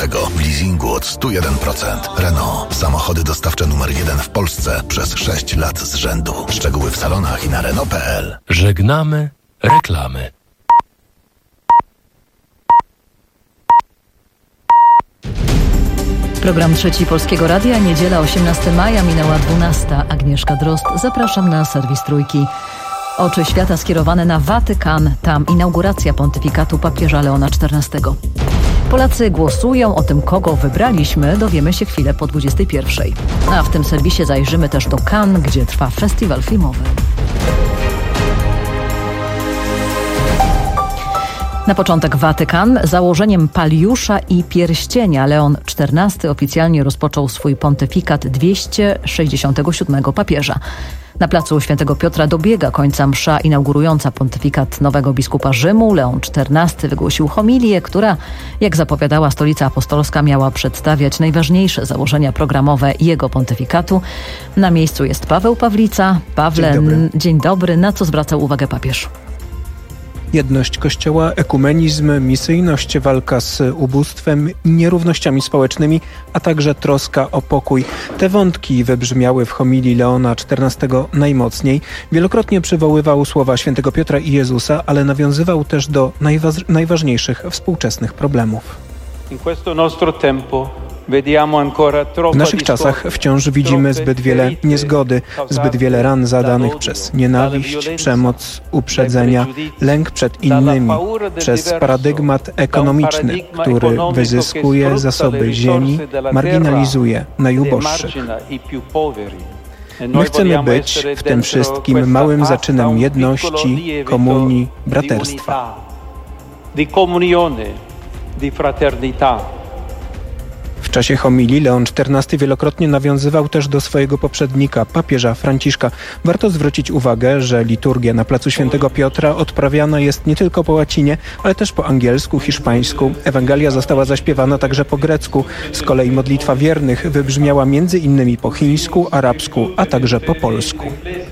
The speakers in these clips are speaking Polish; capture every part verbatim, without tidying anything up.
tego w leasingu od sto jeden procent. Renault. Samochody dostawcze numer jeden w Polsce przez sześć lat z rzędu. Szczegóły w salonach i na Renault kropka p l. Żegnamy reklamy. Program Trzeci Polskiego Radia, niedziela osiemnastego maja, minęła dwunasta. Agnieszka Drozd, zapraszam na serwis Trójki. Oczy świata skierowane na Watykan. Tam inauguracja pontyfikatu papieża Leona czternastego. Polacy głosują, o tym kogo wybraliśmy dowiemy się chwilę po dwudziestej pierwszej. A w tym serwisie zajrzymy też do Cannes, gdzie trwa festiwal filmowy. Na początek Watykan. Założeniem Paliusza i Pierścienia Leon czternasty oficjalnie rozpoczął swój pontyfikat dwieście sześćdziesiątego siódmego papieża. Na placu Świętego Piotra dobiega końca msza inaugurująca pontyfikat nowego biskupa Rzymu. Leon czternasty wygłosił homilię, która, jak zapowiadała Stolica Apostolska, miała przedstawiać najważniejsze założenia programowe jego pontyfikatu. Na miejscu jest Paweł Pawlica. Pawle, dzień dobry. Dzień dobry. Na co zwracał uwagę papież? Jedność Kościoła, ekumenizm, misyjność, walka z ubóstwem, nierównościami społecznymi, a także troska o pokój. Te wątki wybrzmiały w homilii Leona czternastego najmocniej. Wielokrotnie przywoływał słowa świętego Piotra i Jezusa, ale nawiązywał też do najwa- najważniejszych współczesnych problemów. In questo nostro tempo W naszych czasach wciąż widzimy zbyt wiele niezgody, zbyt wiele ran zadanych przez nienawiść, przemoc, uprzedzenia, lęk przed innymi, przez paradygmat ekonomiczny, który wyzyskuje zasoby ziemi, marginalizuje najuboższych. My chcemy być w tym wszystkim małym zaczynem jedności, komunii, braterstwa. W czasie homilii Leon czternasty wielokrotnie nawiązywał też do swojego poprzednika, papieża Franciszka. Warto zwrócić uwagę, że liturgia na placu Świętego Piotra odprawiana jest nie tylko po łacinie, ale też po angielsku, hiszpańsku. Ewangelia została zaśpiewana także po grecku. Z kolei modlitwa wiernych wybrzmiała między innymi po chińsku, arabsku, a także po polsku.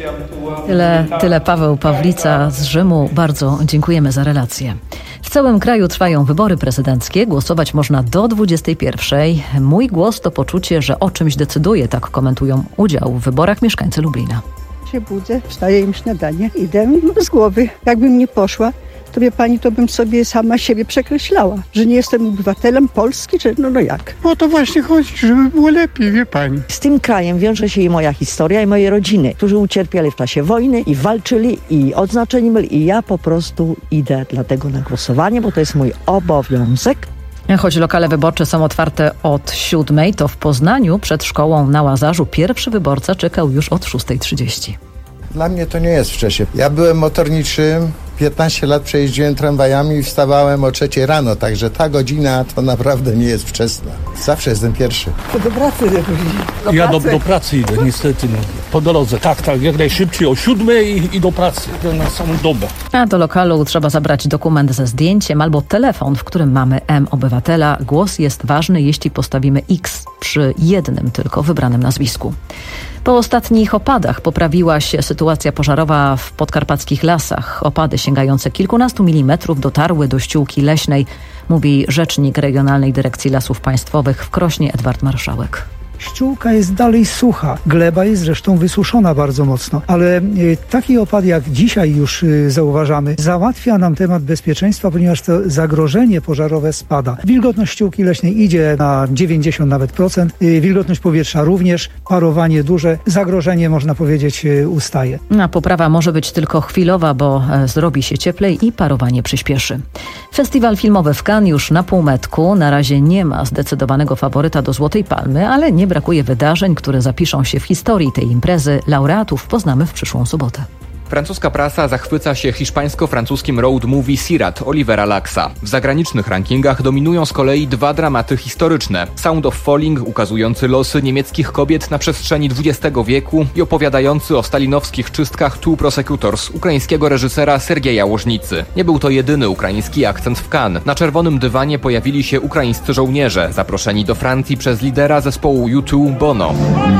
Tyle, tyle Paweł Pawlica z Rzymu. Bardzo dziękujemy za relację. W całym kraju trwają wybory prezydenckie. Głosować można do dwudziestej pierwszej. Mój głos to poczucie, że o czymś decyduje, tak komentują udział w wyborach mieszkańcy Lublina. Się budzę, wstaję im śniadanie, idę z głowy. Jakbym nie poszła, to wie pani, to bym sobie sama siebie przekreślała, że nie jestem obywatelem Polski, czy no, no jak. O to właśnie chodzi, żeby było lepiej, wie pani. Z tym krajem wiąże się i moja historia, i moje rodziny, którzy ucierpieli w czasie wojny i walczyli, i odznaczeni byli, i ja po prostu idę dlatego na głosowanie, bo to jest mój obowiązek. Choć lokale wyborcze są otwarte od siódmej, to w Poznaniu przed szkołą na Łazarzu pierwszy wyborca czekał już od szóstej trzydzieści. Dla mnie to nie jest wcześnie. Ja byłem motorniczym, piętnaście lat przejeździłem tramwajami i wstawałem o trzeciej rano, także ta godzina to naprawdę nie jest wczesna. Zawsze jestem pierwszy. To do pracy nie do Ja do, do pracy idę, niestety. No. Po drodze, tak, tak, jak najszybciej o siódmej i, i do pracy, na samą dobę. A do lokalu trzeba zabrać dokument ze zdjęciem albo telefon, w którym mamy M-Obywatela. Głos jest ważny, jeśli postawimy X przy jednym tylko wybranym nazwisku. Po ostatnich opadach poprawiła się sytuacja pożarowa w podkarpackich lasach. Opady sięgające kilkunastu milimetrów dotarły do ściółki leśnej, mówi rzecznik Regionalnej Dyrekcji Lasów Państwowych w Krośnie Edward Marszałek. Ściółka jest dalej sucha. Gleba jest zresztą wysuszona bardzo mocno. Ale y, taki opad, jak dzisiaj już y, zauważamy, załatwia nam temat bezpieczeństwa, ponieważ to zagrożenie pożarowe spada. Wilgotność ściółki leśnej idzie na dziewięćdziesiąt nawet procent. Y, wilgotność powietrza również. Parowanie duże. Zagrożenie, można powiedzieć, y, ustaje. A poprawa może być tylko chwilowa, bo e, zrobi się cieplej i parowanie przyspieszy. Festiwal filmowy w Cannes już na półmetku. Na razie nie ma zdecydowanego faworyta do Złotej Palmy, ale nie brakuje wydarzeń, które zapiszą się w historii tej imprezy. Laureatów poznamy w przyszłą sobotę. Francuska prasa zachwyca się hiszpańsko-francuskim road movie Sirat Olivera Laxa. W zagranicznych rankingach dominują z kolei dwa dramaty historyczne. Sound of Falling, ukazujący losy niemieckich kobiet na przestrzeni dwudziestego wieku i opowiadający o stalinowskich czystkach Two Prosecutors ukraińskiego reżysera Sergieja Łożnicy. Nie był to jedyny ukraiński akcent w Cannes. Na czerwonym dywanie pojawili się ukraińscy żołnierze, zaproszeni do Francji przez lidera zespołu U dwa Bono.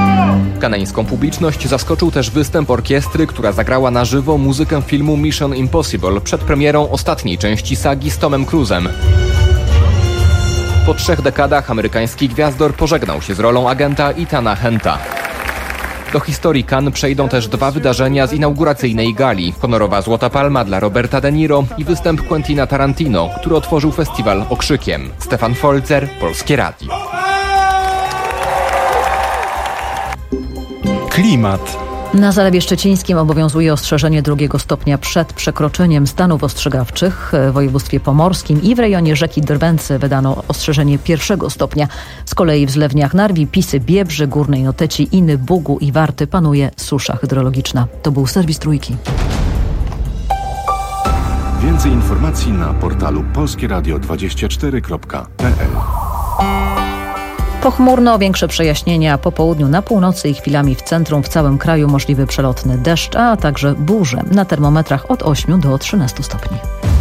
Kanańską publiczność zaskoczył też występ orkiestry, która zagrała na żywo muzykę filmu Mission Impossible przed premierą ostatniej części sagi z Tomem Cruise'em. Po trzech dekadach amerykański gwiazdor pożegnał się z rolą agenta Ethana Hunt'a. Do historii Cannes przejdą też dwa wydarzenia z inauguracyjnej gali. Honorowa Złota Palma dla Roberta De Niro i występ Quentina Tarantino, który otworzył festiwal okrzykiem. Stefan Folzer, Polskie Radio. Klimat. Na Zalewie Szczecińskim obowiązuje ostrzeżenie drugiego stopnia przed przekroczeniem stanów ostrzegawczych. W województwie pomorskim i w rejonie rzeki Drwęcy wydano ostrzeżenie pierwszego stopnia. Z kolei w zlewniach Narwi, Pisy, Biebrzy, Górnej Noteci, Iny, Bugu i Warty panuje susza hydrologiczna. To był serwis Trójki. Więcej informacji na portalu polskie radio dwadzieścia cztery kropka p l. Pochmurno, większe przejaśnienia po południu na północy i chwilami w centrum, w całym kraju możliwy przelotny deszcz, a także burze. Na termometrach od ośmiu do trzynastu stopni.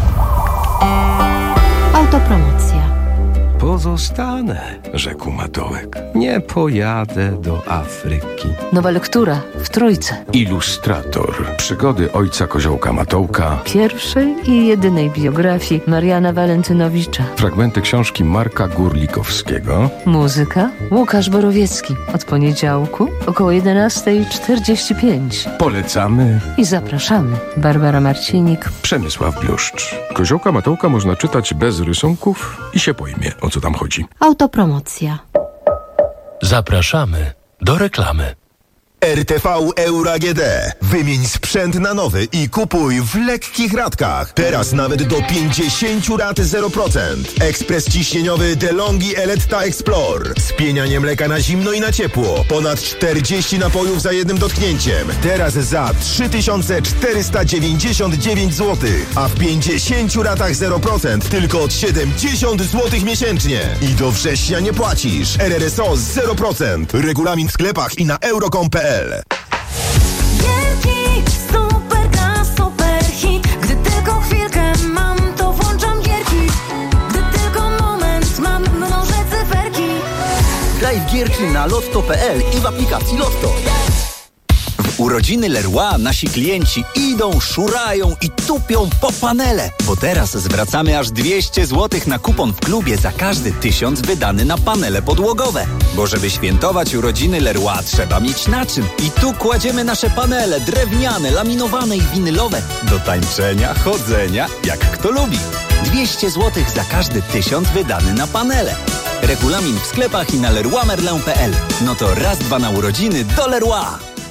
Autopromocja. Pozostanę, rzekł Matołek. Nie pojadę do Afryki. Nowa lektura w Trójce. Ilustrator. Przygody ojca Koziołka Matołka. Pierwszej i jedynej biografii Mariana Walentynowicza. Fragmenty książki Marka Górlikowskiego. Muzyka Łukasz Borowiecki. Od poniedziałku około jedenasta czterdzieści pięć. Polecamy i zapraszamy. Barbara Marcinik. Przemysław Bluszcz. Koziołka Matołka można czytać bez rysunków i się pojmie, o co tam chodzi. Autopromocja. Zapraszamy do reklamy. R T V Euro A G D. Wymień sprzęt na nowy i kupuj w lekkich ratkach. Teraz nawet do pięćdziesiąt rat zero procent. Ekspres ciśnieniowy DeLonghi Eletta Explore. Spienianie mleka na zimno i na ciepło. Ponad czterdzieści napojów za jednym dotknięciem. Teraz za trzy tysiące czterysta dziewięćdziesiąt dziewięć złotych. A w pięćdziesięciu ratach zero procent tylko od siedemdziesiąt złotych miesięcznie. I do września nie płacisz. R R S O zero procent. Regulamin w sklepach i na euro kropka com kropka p l. Gierki, super gra, super hit. Gdy tylko chwilkę mam, to włączam gierki. Gdy tylko moment mam, mnożę cyferki. Graj w gierki na lotto kropka p l i w aplikacji Lotto. W urodziny Leroy nasi klienci idą, szurają i tupią po panele. Bo teraz zwracamy aż dwieście złotych na kupon w klubie za każdy tysiąc wydany na panele podłogowe. Bo żeby świętować urodziny Leroy trzeba mieć na czym. I tu kładziemy nasze panele drewniane, laminowane i winylowe. Do tańczenia, chodzenia, jak kto lubi. dwieście złotych za każdy tysiąc wydany na panele. Regulamin w sklepach i na leroy merlin kropka p l. No to raz, dwa na urodziny do Leroy.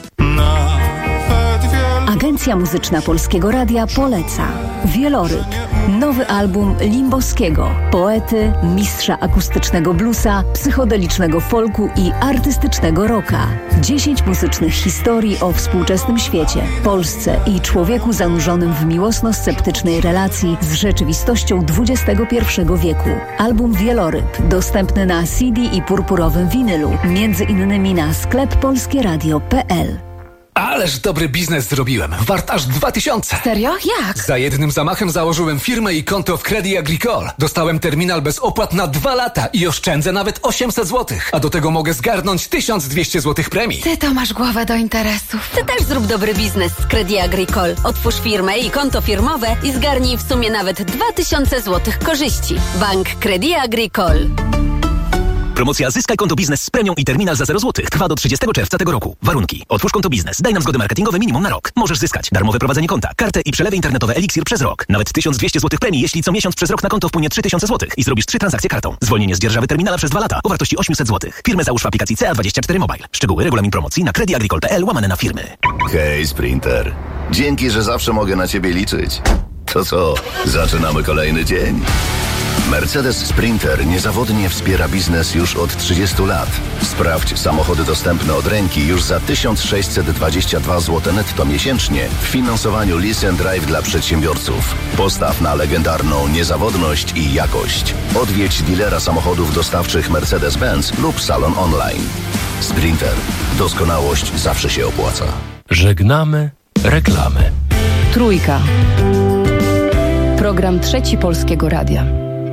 Agencja Muzyczna Polskiego Radia poleca Wieloryb, nowy album Limboskiego, poety, mistrza akustycznego bluesa, psychodelicznego folku i artystycznego rocka. Dziesięć muzycznych historii o współczesnym świecie, Polsce i człowieku zanurzonym w miłosno-sceptycznej relacji z rzeczywistością dwudziestego pierwszego wieku. Album Wieloryb dostępny na C D i purpurowym winylu, między innymi na sklep polskie radio kropka p l. Ależ dobry biznes zrobiłem. Wart aż dwa tysiące. Serio? Jak? Za jednym zamachem założyłem firmę i konto w Crédit Agricole. Dostałem terminal bez opłat na dwa lata i oszczędzę nawet osiemset złotych. A do tego mogę zgarnąć tysiąc dwieście złotych premii. Ty to masz głowę do interesów. Ty też zrób dobry biznes z Crédit Agricole. Otwórz firmę i konto firmowe i zgarnij w sumie nawet dwa tysiące złotych korzyści. Bank Crédit Agricole. Promocja Zyskaj konto biznes z premią i terminal za zero złotych trwa do trzydziestego czerwca tego roku. Warunki. Otwórz konto biznes. Daj nam zgody marketingowe minimum na rok. Możesz zyskać darmowe prowadzenie konta, kartę i przelewy internetowe Elixir przez rok. Nawet tysiąc dwieście złotych premii, jeśli co miesiąc przez rok na konto wpłynie trzy tysiące złotych i zrobisz trzy transakcje kartą. Zwolnienie z dzierżawy terminala przez dwa lata o wartości osiemset złotych. Firmę załóż w aplikacji C A dwadzieścia cztery Mobile. Szczegóły, regulamin promocji na crediagricole kropka p l łamane na firmy. Hej, Sprinter. Dzięki, że zawsze mogę na ciebie liczyć. To co, zaczynamy kolejny dzień? Mercedes Sprinter niezawodnie wspiera biznes już od trzydziestu lat. Sprawdź samochody dostępne od ręki już za tysiąc sześćset dwadzieścia dwa złote netto miesięcznie w finansowaniu Lease and Drive dla przedsiębiorców. Postaw na legendarną niezawodność i jakość. Odwiedź dealera samochodów dostawczych Mercedes-Benz lub salon online. Sprinter. Doskonałość zawsze się opłaca. Żegnamy reklamy. Trójka. Program Trzeci Polskiego Radia.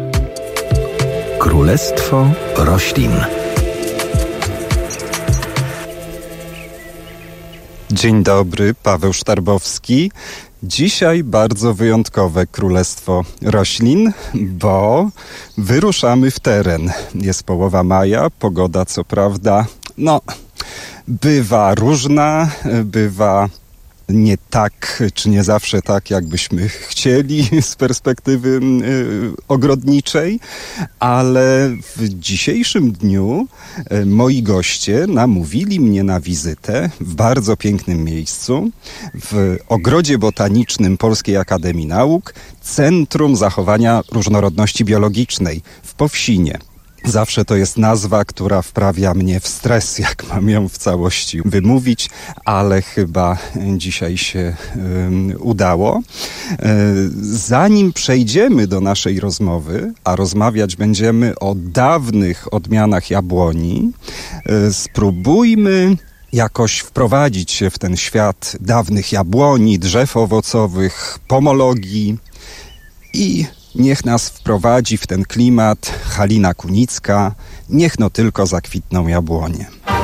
Królestwo roślin. Dzień dobry, Paweł Sztarbowski. Dzisiaj bardzo wyjątkowe królestwo roślin, bo wyruszamy w teren. Jest połowa maja, pogoda co prawda, no, bywa różna, bywa nie tak, czy nie zawsze tak, jakbyśmy chcieli z perspektywy y, ogrodniczej, ale w dzisiejszym dniu y, moi goście namówili mnie na wizytę w bardzo pięknym miejscu, w Ogrodzie Botanicznym Polskiej Akademii Nauk, Centrum Zachowania Różnorodności Biologicznej w Powsinie. Zawsze to jest nazwa, która wprawia mnie w stres, jak mam ją w całości wymówić, ale chyba dzisiaj się um, udało. E, zanim przejdziemy do naszej rozmowy, a rozmawiać będziemy o dawnych odmianach jabłoni, e, spróbujmy jakoś wprowadzić się w ten świat dawnych jabłoni, drzew owocowych, pomologii i niech nas wprowadzi w ten klimat Halina Kunicka, niech no tylko zakwitną jabłonie.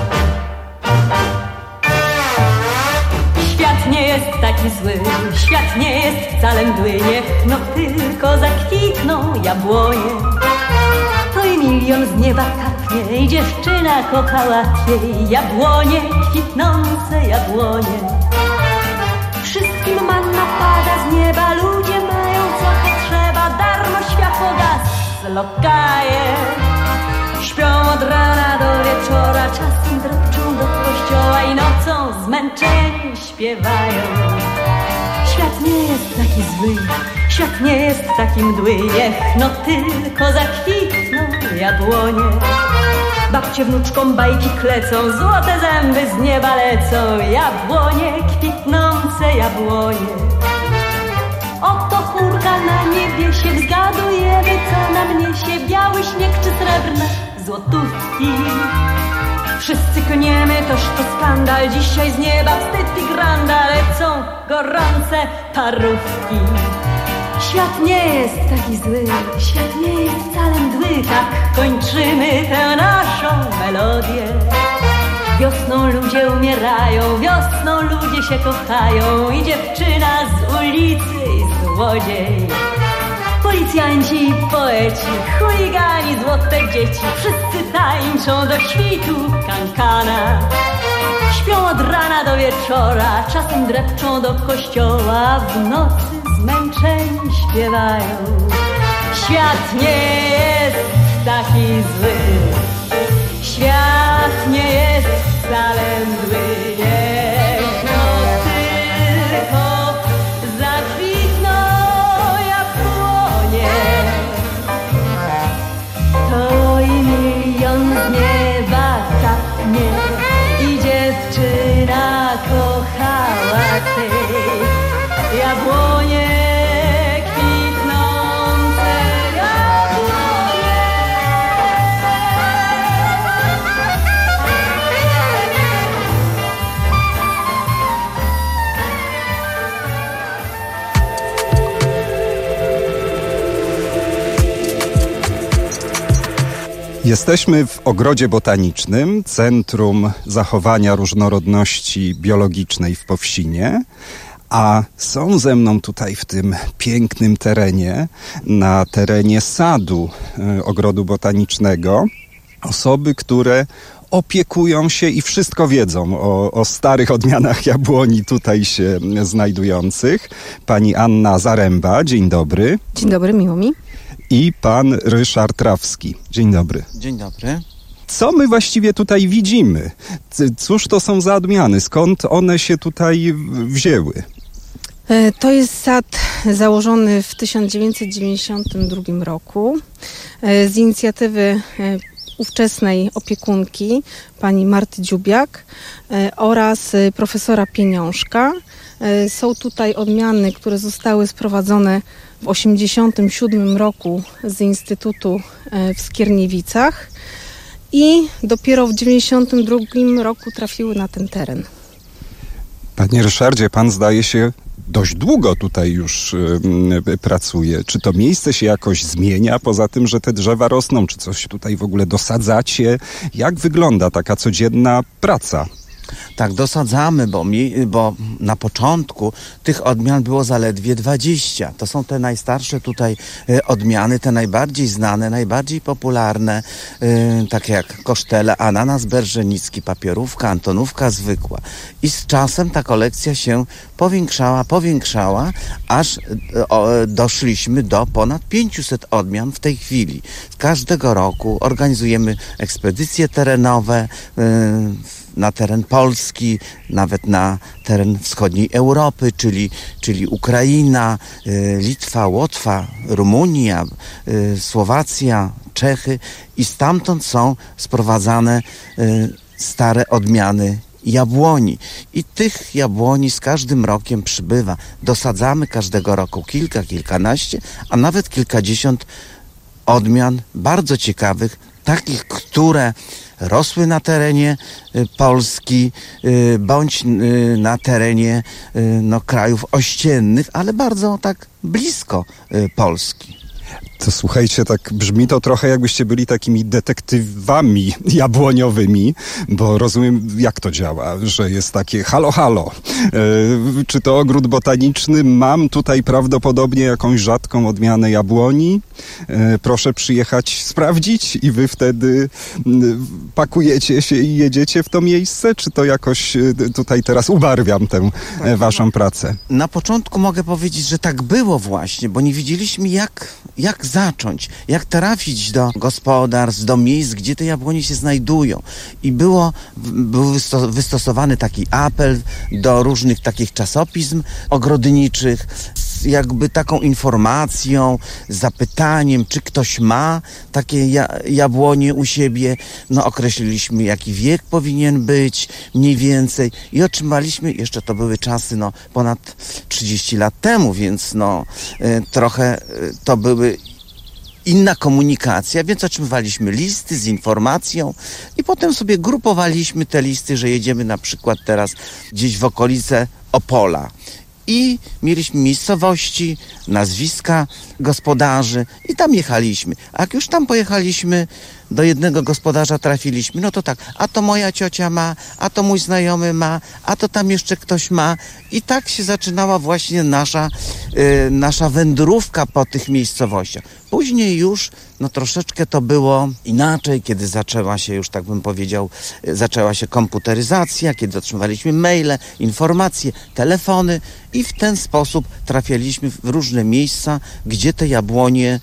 Świat nie jest taki zły, świat nie jest wcale mdły, niech no tylko zakwitną jabłonie. To i milion z nieba kapnie i dziewczyna kocha łatwiej, jabłonie, kwitnące jabłonie. Wszystkim manna pada z nieba, ludzie mają co potrzeba, darmo światło gaz lokaje. Śpią od rana do wieczora, czasem drepczą do kościoła i nocą zmęczeni śpiewają. Świat nie jest taki zły, świat nie jest taki mdły, niech no tylko zakwitną jabłonie. Babcie wnuczkom bajki klecą, złote zęby z nieba lecą, jabłonie, kwitnące jabłonie. Oto chórka na niebie się zgadujemy, co nam niesie biały śnieg czy srebrne złotówki. Wszyscy koniemy, toż to skandal, dzisiaj z nieba wstyd i granda lecą gorące parówki. Świat nie jest taki zły, świat nie jest wcale mdły, tak kończymy tę naszą melodię. Wiosną ludzie umierają, wiosną ludzie się kochają i dziewczyna z ulicy i złodziej. Policjanci i poeci, chuligani, złote dzieci, wszyscy tańczą do świtu kankana. Śpią od rana do wieczora, czasem drepczą do kościoła, w nocy zmęczeni śpiewają. Świat nie jest taki zły, świat nie jest wcale mdły, niech no tylko zakwitną jabłonie. To i milion z nieba kapnie i dziewczyna kochała tej jabłonie, kwitnące jabłonie. Jesteśmy w Ogrodzie Botanicznym, Centrum Zachowania Różnorodności Biologicznej w Powsinie, a są ze mną tutaj w tym pięknym terenie, na terenie sadu y, Ogrodu Botanicznego, osoby, które opiekują się i wszystko wiedzą o, o starych odmianach jabłoni tutaj się znajdujących. Pani Anna Zaręba, dzień dobry. Dzień dobry, miło mi. I pan Ryszard Rawski. Dzień dobry. Dzień dobry. Co my właściwie tutaj widzimy? Cóż to są za odmiany? Skąd one się tutaj wzięły? To jest sad założony w tysiąc dziewięćset dziewięćdziesiątym drugim roku z inicjatywy ówczesnej opiekunki pani Marty Dziubiak oraz profesora Pieniążka. Są tutaj odmiany, które zostały sprowadzone w osiemdziesiątym siódmym roku z Instytutu w Skierniewicach i dopiero w dziewięćdziesiątym drugim roku trafiły na ten teren. Panie Ryszardzie, pan zdaje się dość długo tutaj już y, pracuje. Czy to miejsce się jakoś zmienia, poza tym, że te drzewa rosną? Czy coś tutaj w ogóle dosadzacie? Jak wygląda taka codzienna praca? tak, dosadzamy, bo, mi, bo na początku tych odmian było zaledwie dwadzieścia. To są te najstarsze tutaj y, odmiany, te najbardziej znane, najbardziej popularne, y, takie jak kosztele, ananas berżenicki, papierówka, antonówka zwykła. I z czasem ta kolekcja się powiększała, powiększała, aż y, o, doszliśmy do ponad pięciuset odmian w tej chwili. Każdego roku organizujemy ekspedycje terenowe y, na teren Polski, nawet na teren wschodniej Europy, czyli, czyli Ukraina, y, Litwa, Łotwa, Rumunia, y, Słowacja, Czechy i stamtąd są sprowadzane y, stare odmiany jabłoni. I tych jabłoni z każdym rokiem przybywa. Dosadzamy każdego roku kilka, kilkanaście, a nawet kilkadziesiąt odmian bardzo ciekawych, takich, które rosły na terenie y, Polski y, bądź y, na terenie y, no, krajów ościennych, ale bardzo tak blisko y, Polski. To słuchajcie, tak brzmi to trochę jakbyście byli takimi detektywami jabłoniowymi, bo rozumiem, jak to działa, że jest takie halo, halo, e, czy to ogród botaniczny, mam tutaj prawdopodobnie jakąś rzadką odmianę jabłoni, e, proszę przyjechać sprawdzić i wy wtedy m, pakujecie się i jedziecie w to miejsce, czy to jakoś e, tutaj teraz ubarwiam tę e, waszą pracę? Na początku mogę powiedzieć, że tak było właśnie, bo nie wiedzieliśmy jak, jak zacząć, jak trafić do gospodarstw, do miejsc, gdzie te jabłonie się znajdują. I było, był wysto, wystosowany taki apel do różnych takich czasopism ogrodniczych z jakby taką informacją, zapytaniem, czy ktoś ma takie ja, jabłonie u siebie. No określiliśmy, jaki wiek powinien być, mniej więcej. I otrzymaliśmy, jeszcze to były czasy, no ponad trzydzieści lat temu, więc no y, trochę y, to były inna komunikacja, więc otrzymywaliśmy listy z informacją i potem sobie grupowaliśmy te listy, że jedziemy na przykład teraz gdzieś w okolice Opola. I mieliśmy miejscowości, nazwiska gospodarzy i tam jechaliśmy. A jak już tam pojechaliśmy, do jednego gospodarza trafiliśmy, no to tak, a to moja ciocia ma, a to mój znajomy ma, a to tam jeszcze ktoś ma. I tak się zaczynała właśnie nasza, y, nasza wędrówka po tych miejscowościach. Później już, no troszeczkę to było inaczej, kiedy zaczęła się, już tak bym powiedział, y, zaczęła się komputeryzacja, kiedy otrzymywaliśmy maile, informacje, telefony i w ten sposób trafialiśmy w różne miejsca, gdzie te jabłonie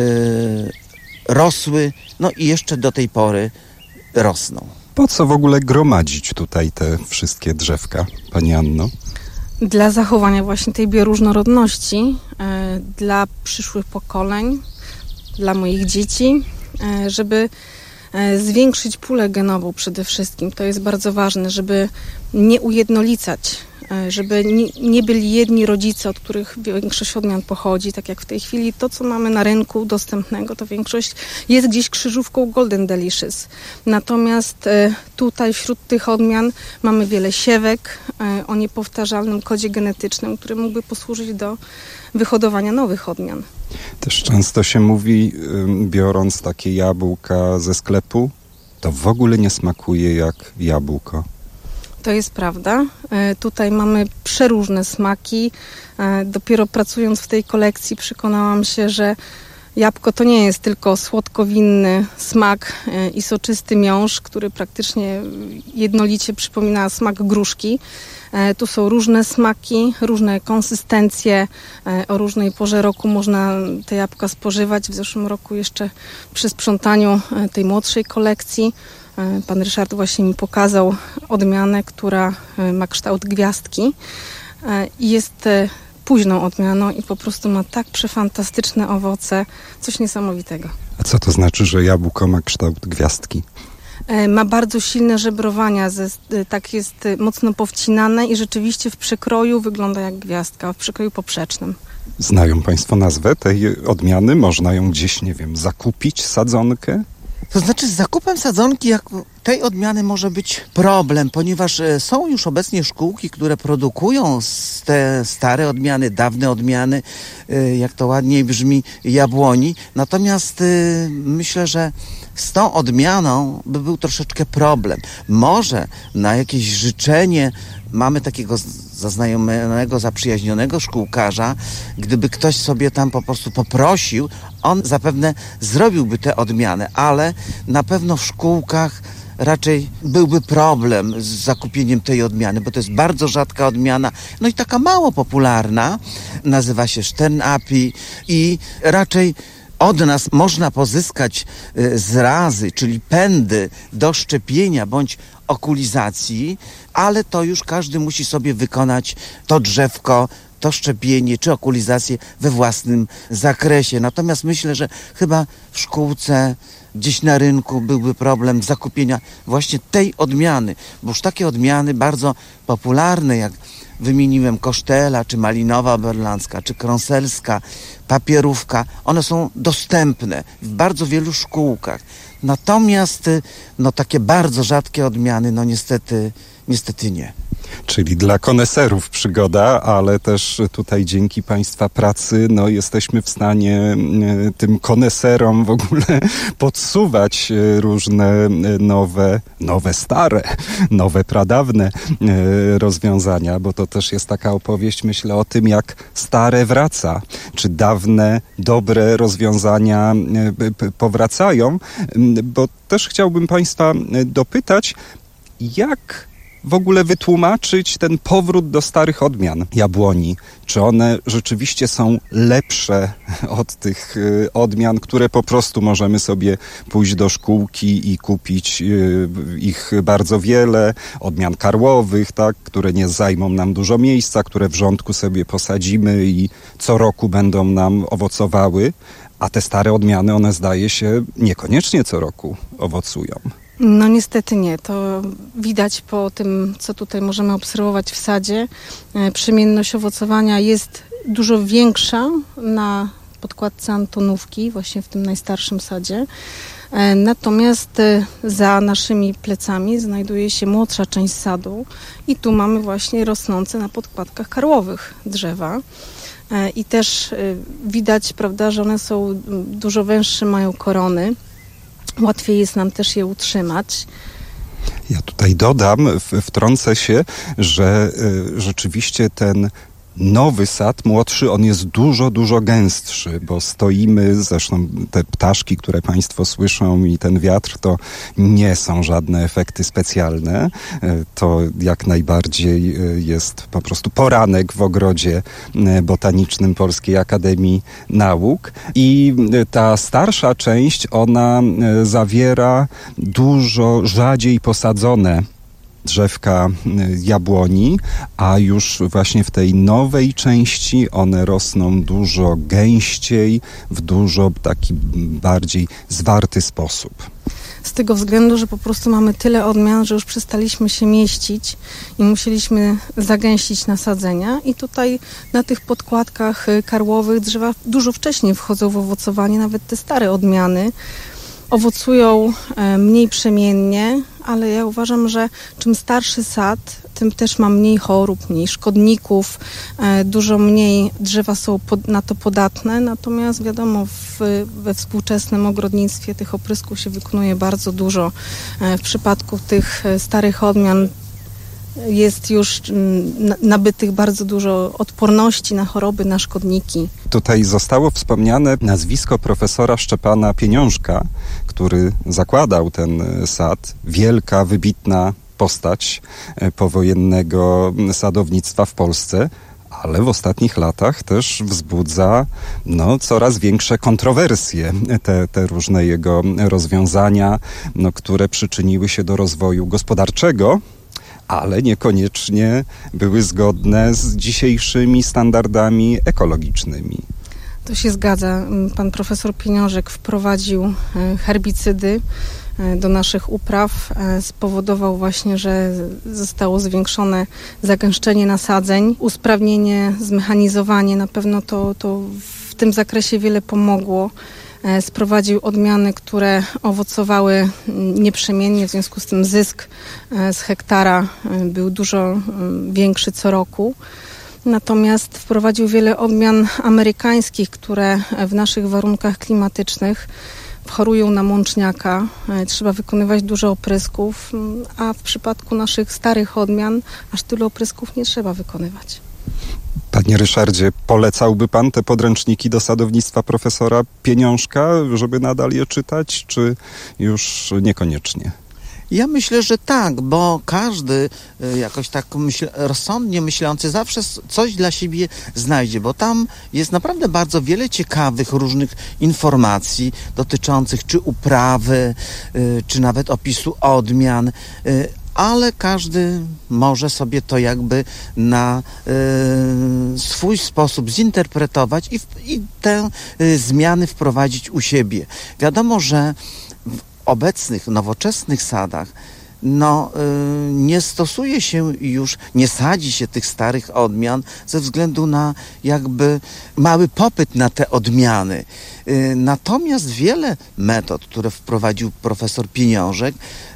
y, rosły, no i jeszcze do tej pory rosną. Po co w ogóle gromadzić tutaj te wszystkie drzewka, pani Anno? Dla zachowania właśnie tej bioróżnorodności, e, dla przyszłych pokoleń, dla moich dzieci, e, żeby e, zwiększyć pulę genową przede wszystkim. To jest bardzo ważne, żeby nie ujednolicać, żeby nie, nie byli jedni rodzice, od których większość odmian pochodzi, tak jak w tej chwili to, co mamy na rynku dostępnego, to większość jest gdzieś krzyżówką Golden Delicious. Natomiast e, tutaj wśród tych odmian mamy wiele siewek e, o niepowtarzalnym kodzie genetycznym, który mógłby posłużyć do wyhodowania nowych odmian. Też często się mówi, biorąc takie jabłka ze sklepu, to w ogóle nie smakuje jak jabłko. To jest prawda. E, tutaj mamy przeróżne smaki. E, dopiero pracując w tej kolekcji przekonałam się, że jabłko to nie jest tylko słodkowinny smak e, i soczysty miąższ, który praktycznie jednolicie przypomina smak gruszki. E, tu są różne smaki, różne konsystencje. E, o różnej porze roku można te jabłka spożywać. W zeszłym roku jeszcze przy sprzątaniu e, tej młodszej kolekcji pan Ryszard właśnie mi pokazał odmianę, która ma kształt gwiazdki i jest późną odmianą i po prostu ma tak przefantastyczne owoce, coś niesamowitego. A co to znaczy, że jabłko ma kształt gwiazdki? Ma bardzo silne żebrowania, ze, tak jest mocno powcinane i rzeczywiście w przekroju wygląda jak gwiazdka, w przekroju poprzecznym. Znają państwo nazwę tej odmiany? Można ją gdzieś, nie wiem, zakupić, sadzonkę? To znaczy z zakupem sadzonki jak tej odmiany może być problem, ponieważ są już obecnie szkółki, które produkują te stare odmiany, dawne odmiany, jak to ładniej brzmi, jabłoni. Natomiast myślę, że z tą odmianą by był troszeczkę problem. Może na jakieś życzenie mamy takiego zaznajomionego, zaprzyjaźnionego szkółkarza, gdyby ktoś sobie tam po prostu poprosił, on zapewne zrobiłby te odmiany, ale na pewno w szkółkach raczej byłby problem z zakupieniem tej odmiany, bo to jest bardzo rzadka odmiana, no i taka mało popularna, nazywa się Stern-Api i raczej od nas można pozyskać zrazy, czyli pędy do szczepienia bądź okulizacji, ale to już każdy musi sobie wykonać to drzewko, to szczepienie czy okulizację we własnym zakresie. Natomiast myślę, że chyba w szkółce, gdzieś na rynku byłby problem zakupienia właśnie tej odmiany, bo już takie odmiany bardzo popularne, jak wymieniłem Kosztela, czy Malinowa Berlandzka, czy Krąselska, Papierówka, one są dostępne w bardzo wielu szkółkach. Natomiast no takie bardzo rzadkie odmiany, no niestety, niestety nie. Czyli dla koneserów przygoda, ale też tutaj dzięki Państwa pracy no, jesteśmy w stanie tym koneserom w ogóle podsuwać różne nowe, nowe stare, nowe pradawne rozwiązania, bo to też jest taka opowieść, myślę, o tym, jak stare wraca, czy dawne, dobre rozwiązania powracają, bo też chciałbym Państwa dopytać, jak w ogóle wytłumaczyć ten powrót do starych odmian jabłoni? Czy one rzeczywiście są lepsze od tych odmian, które po prostu możemy sobie pójść do szkółki i kupić ich bardzo wiele, odmian karłowych, tak, które nie zajmą nam dużo miejsca, które w rządku sobie posadzimy i co roku będą nam owocowały, a te stare odmiany, one zdaje się niekoniecznie co roku owocują. No niestety nie. To widać po tym, co tutaj możemy obserwować w sadzie. Przemienność owocowania jest dużo większa na podkładce Antonówki, właśnie w tym najstarszym sadzie. Natomiast za naszymi plecami znajduje się młodsza część sadu i tu mamy właśnie rosnące na podkładkach karłowych drzewa. I też widać, prawda, że one są dużo węższe, mają korony. Łatwiej jest nam też je utrzymać. Ja tutaj dodam, wtrącę się, że y, rzeczywiście ten nowy sad, młodszy, on jest dużo, dużo gęstszy, bo stoimy, zresztą te ptaszki, które Państwo słyszą i ten wiatr, to nie są żadne efekty specjalne. To jak najbardziej jest po prostu poranek w ogrodzie botanicznym Polskiej Akademii Nauk. I ta starsza część, ona zawiera dużo rzadziej posadzone drzewka jabłoni, a już właśnie w tej nowej części one rosną dużo gęściej, w dużo taki bardziej zwarty sposób. Z tego względu, że po prostu mamy tyle odmian, że już przestaliśmy się mieścić i musieliśmy zagęścić nasadzenia i tutaj na tych podkładkach karłowych drzewa dużo wcześniej wchodzą w owocowanie, nawet te stare odmiany owocują mniej przemiennie, ale ja uważam, że czym starszy sad, tym też ma mniej chorób, mniej szkodników, dużo mniej drzewa są pod, na to podatne, natomiast wiadomo, w, we współczesnym ogrodnictwie tych oprysków się wykonuje bardzo dużo. W przypadku tych starych odmian jest już nabytych bardzo dużo odporności na choroby, na szkodniki. Tutaj zostało wspomniane nazwisko profesora Szczepana Pieniążka, który zakładał ten sad. Wielka, wybitna postać powojennego sadownictwa w Polsce, ale w ostatnich latach też wzbudza no, coraz większe kontrowersje, te, te różne jego rozwiązania, no, które przyczyniły się do rozwoju gospodarczego, ale niekoniecznie były zgodne z dzisiejszymi standardami ekologicznymi. To się zgadza. Pan profesor Pieniążek wprowadził herbicydy do naszych upraw, spowodował właśnie, że zostało zwiększone zagęszczenie nasadzeń, usprawnienie, zmechanizowanie. Na pewno to, to w tym zakresie wiele pomogło. Sprowadził odmiany, które owocowały nieprzemiennie, w związku z tym zysk z hektara był dużo większy co roku. Natomiast wprowadził wiele odmian amerykańskich, które w naszych warunkach klimatycznych chorują na mączniaka, trzeba wykonywać dużo oprysków, a w przypadku naszych starych odmian aż tylu oprysków nie trzeba wykonywać. Panie Ryszardzie, polecałby pan te podręczniki do sadownictwa profesora Pieniążka, żeby nadal je czytać, czy już niekoniecznie? Ja myślę, że tak, bo każdy jakoś tak myśl, rozsądnie myślący zawsze coś dla siebie znajdzie, bo tam jest naprawdę bardzo wiele ciekawych różnych informacji dotyczących czy uprawy, czy nawet opisu odmian, ale każdy może sobie to jakby na y, swój sposób zinterpretować i, w, i te y, zmiany wprowadzić u siebie. Wiadomo, że w obecnych, nowoczesnych sadach no, y, nie stosuje się już, nie sadzi się tych starych odmian ze względu na jakby mały popyt na te odmiany. Y, natomiast wiele metod, które wprowadził profesor Pieniążek,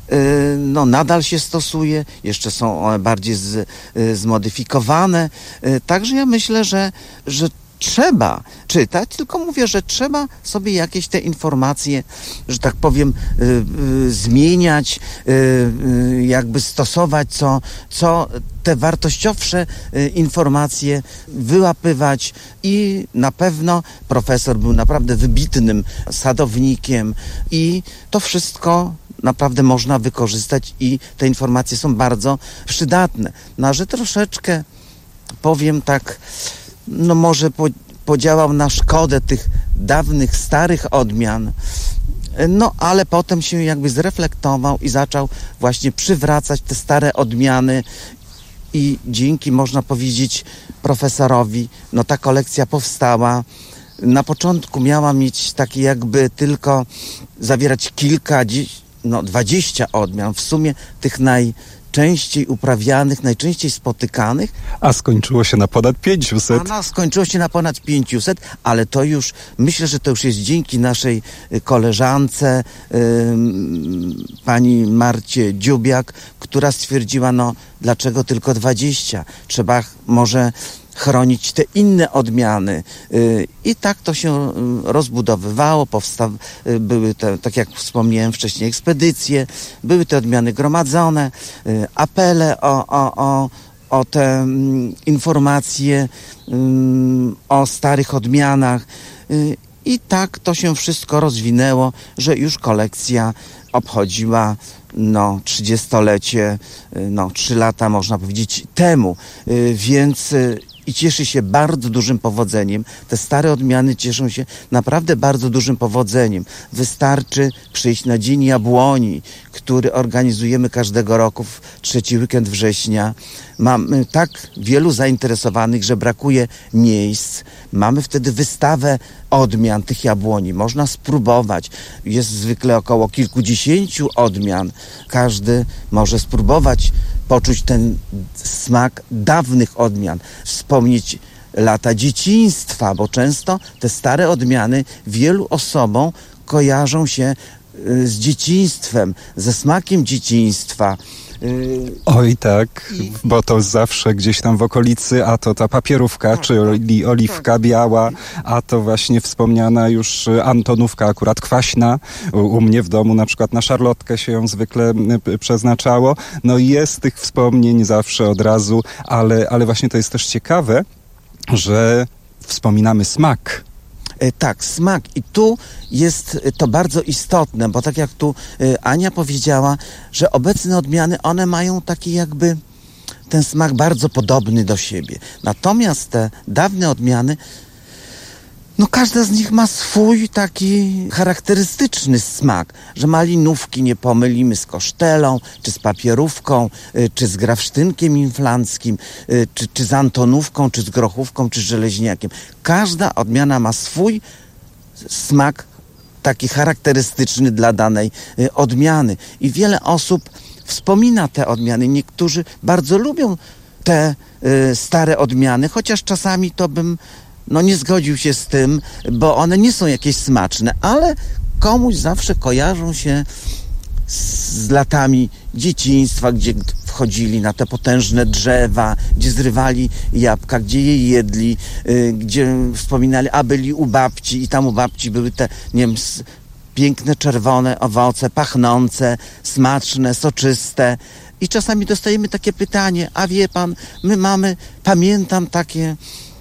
no nadal się stosuje, jeszcze są one bardziej z, zmodyfikowane, także ja myślę, że, że trzeba czytać, tylko mówię, że trzeba sobie jakieś te informacje, że tak powiem, y, y, zmieniać, y, y, jakby stosować, co, co te wartościowsze y, informacje wyłapywać i na pewno profesor był naprawdę wybitnym sadownikiem i to wszystko naprawdę można wykorzystać i te informacje są bardzo przydatne. No a że troszeczkę, powiem tak, no może po, podziałał na szkodę tych dawnych, starych odmian, no ale potem się jakby zreflektował i zaczął właśnie przywracać te stare odmiany i dzięki, można powiedzieć, profesorowi, no ta kolekcja powstała. Na początku miała mieć takie jakby tylko zawierać kilka, no dwadzieścia odmian, w sumie tych najczęściej uprawianych, najczęściej spotykanych. A skończyło się na ponad pięćset. A no, skończyło się na ponad pięćset, ale to już, myślę, że to już jest dzięki naszej koleżance, yy, pani Marcie Dziubiak, która stwierdziła, no dlaczego tylko dwadzieścia? Trzeba może chronić te inne odmiany. I tak to się rozbudowywało, powsta- były te, tak jak wspomniałem wcześniej, ekspedycje, były te odmiany gromadzone, apele o, o, o, o te informacje o starych odmianach. I tak to się wszystko rozwinęło, że już kolekcja obchodziła no trzydziestolecie, no trzy lata można powiedzieć temu, więc i cieszy się bardzo dużym powodzeniem. Te stare odmiany cieszą się naprawdę bardzo dużym powodzeniem. Wystarczy przyjść na Dzień Jabłoni, który organizujemy każdego roku w trzeci weekend września. Mamy tak wielu zainteresowanych, że brakuje miejsc. Mamy wtedy wystawę odmian tych jabłoni. Można spróbować. Jest zwykle około kilkudziesięciu odmian. Każdy może spróbować poczuć ten smak dawnych odmian, wspomnieć lata dzieciństwa, bo często te stare odmiany wielu osobom kojarzą się z dzieciństwem, ze smakiem dzieciństwa. Oj tak, bo to zawsze gdzieś tam w okolicy, a to ta papierówka, czy oli, oliwka biała, a to właśnie wspomniana już Antonówka, akurat kwaśna. U, u mnie w domu na przykład na szarlotkę się ją zwykle przeznaczało. No i jest tych wspomnień zawsze od razu, ale, ale właśnie to jest też ciekawe, że wspominamy smak. Tak, smak. I tu jest to bardzo istotne, bo tak jak tu Ania powiedziała, że obecne odmiany, one mają taki jakby ten smak bardzo podobny do siebie. Natomiast te dawne odmiany, no każda z nich ma swój taki charakterystyczny smak, że malinówki nie pomylimy z kosztelą, czy z papierówką, czy z grafsztynkiem inflanckim, czy, czy z antonówką, czy z grochówką, czy z żeleźniakiem. Każda odmiana ma swój smak taki charakterystyczny dla danej odmiany. I wiele osób wspomina te odmiany. Niektórzy bardzo lubią te y, stare odmiany, chociaż czasami to bym no nie zgodził się z tym, bo one nie są jakieś smaczne, ale komuś zawsze kojarzą się z latami dzieciństwa, gdzie wchodzili na te potężne drzewa, gdzie zrywali jabłka, gdzie je jedli, yy, gdzie wspominali, a byli u babci i tam u babci były te, nie wiem, piękne, czerwone owoce, pachnące, smaczne, soczyste. I czasami dostajemy takie pytanie, a wie pan, my mamy, pamiętam takie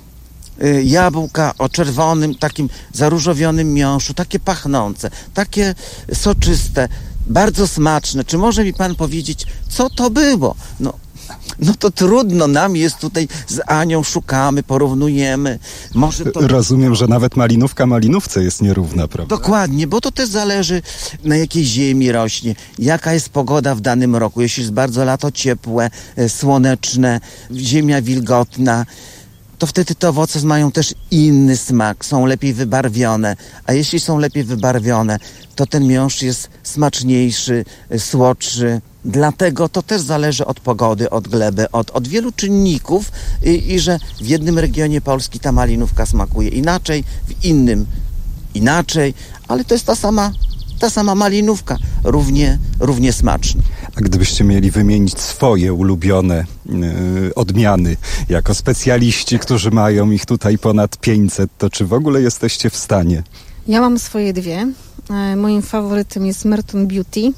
y, jabłka o czerwonym, takim zaróżowionym miąższu, takie pachnące, takie soczyste, bardzo smaczne. Czy może mi pan powiedzieć, co to było? No, no to trudno nam jest tutaj z Anią, szukamy, porównujemy. Może to... Rozumiem, że nawet malinówka malinówce jest nierówna, prawda? Dokładnie, bo to też zależy, na jakiej ziemi rośnie, jaka jest pogoda w danym roku. Jeśli jest bardzo lato ciepłe, słoneczne, ziemia wilgotna, to wtedy te owoce mają też inny smak, są lepiej wybarwione. A jeśli są lepiej wybarwione, to ten miąższ jest smaczniejszy, słodszy. Dlatego to też zależy od pogody, od gleby, od, od wielu czynników i, i że w jednym regionie Polski ta malinówka smakuje inaczej, w innym inaczej, ale to jest ta sama, ta sama malinówka, równie, równie smaczna. A gdybyście mieli wymienić swoje ulubione yy, odmiany jako specjaliści, którzy mają ich tutaj ponad pięćset, to czy w ogóle jesteście w stanie? Ja mam swoje dwie. E, moim faworytem jest Merton Beauty.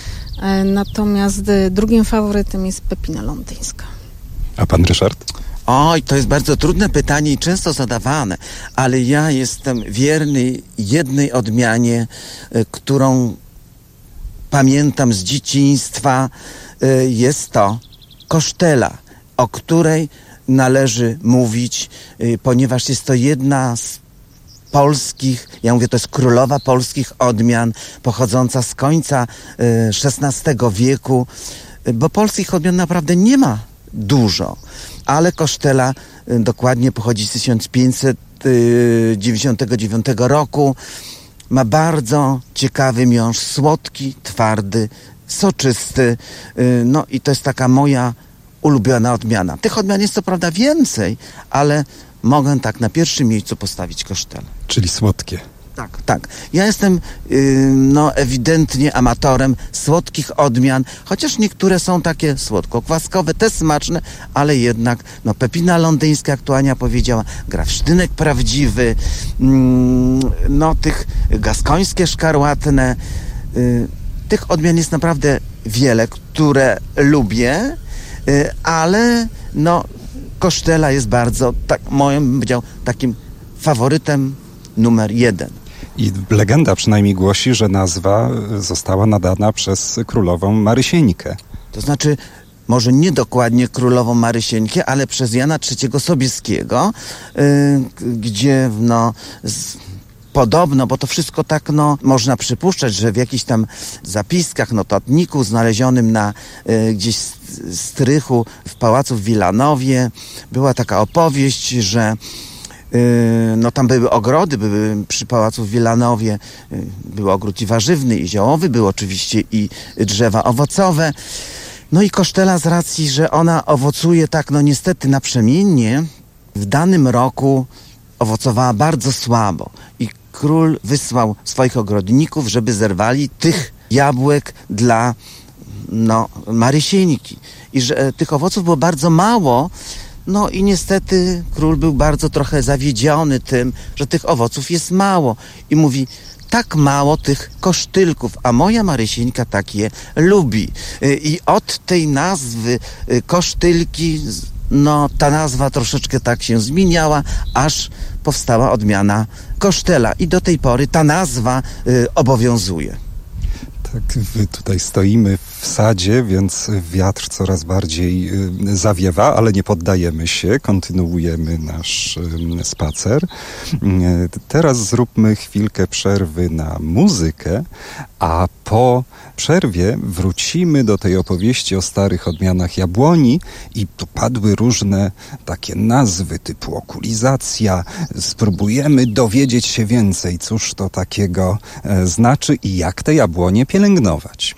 Natomiast drugim faworytem jest pepina londyńska. A pan Ryszard? Oj, to jest bardzo trudne pytanie i często zadawane, ale ja jestem wierny jednej odmianie, y, którą pamiętam z dzieciństwa. Y, jest to kosztela, o której należy mówić, y, ponieważ jest to jedna z polskich, ja mówię, to jest królowa polskich odmian, pochodząca z końca szesnastego wieku, bo polskich odmian naprawdę nie ma dużo, ale kosztela dokładnie pochodzi z tysiąc pięćset dziewięćdziesiątego dziewiątego roku. Ma bardzo ciekawy miąższ, słodki, twardy, soczysty, no i to jest taka moja ulubiona odmiana. Tych odmian jest co prawda więcej, ale mogę tak na pierwszym miejscu postawić kosztelę. Czyli słodkie. Tak, tak. Ja jestem yy, no ewidentnie amatorem słodkich odmian, chociaż niektóre są takie słodko-kwaskowe, te smaczne, ale jednak no pepina londyńska, jak tu Ania powiedziała, grafsztynek prawdziwy, yy, no tych gaskońskie szkarłatne. Yy, tych odmian jest naprawdę wiele, które lubię, yy, ale no kosztela jest bardzo, tak, moim bym powiedział, takim faworytem numer jeden. I legenda przynajmniej głosi, że nazwa została nadana przez królową Marysieńkę. To znaczy, może nie dokładnie królową Marysieńkę, ale przez Jana trzeciego Sobieskiego, yy, gdzie no... Z, Podobno, bo to wszystko tak, no, można przypuszczać, że w jakichś tam zapiskach, notatniku znalezionym na y, gdzieś strychu w pałacu w Wilanowie była taka opowieść, że y, no tam były ogrody, były przy pałacu w Wilanowie, y, był ogród i warzywny, i ziołowy, był oczywiście i drzewa owocowe. No i kosztela z racji, że ona owocuje tak, no niestety naprzemiennie, w danym roku owocowała bardzo słabo i król wysłał swoich ogrodników, żeby zerwali tych jabłek dla no, Marysieńki. I że e, tych owoców było bardzo mało, no i niestety król był bardzo trochę zawiedziony tym, że tych owoców jest mało. I mówi, tak mało tych kosztylków, a moja Marysieńka tak je lubi. E, I od tej nazwy e, kosztylki, no ta nazwa troszeczkę tak się zmieniała, aż powstała odmiana kosztela i do tej pory ta nazwa y, obowiązuje. Tak, tutaj stoimy w sadzie, więc wiatr coraz bardziej y, zawiewa, ale nie poddajemy się, kontynuujemy nasz y, spacer. Y, teraz zróbmy chwilkę przerwy na muzykę, a po przerwie wrócimy do tej opowieści o starych odmianach jabłoni i tu padły różne takie nazwy typu okulizacja. Spróbujemy dowiedzieć się więcej, cóż to takiego e, znaczy i jak te jabłonie pielęgnować.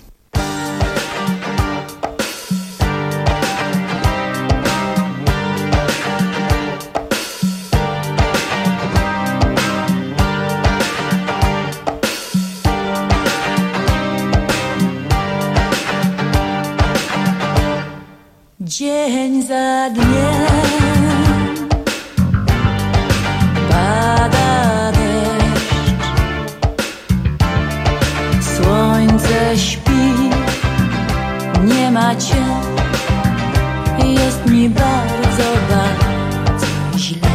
Dzień za dniem pada deszcz, ma cię, jest mi bardzo, bardzo źle.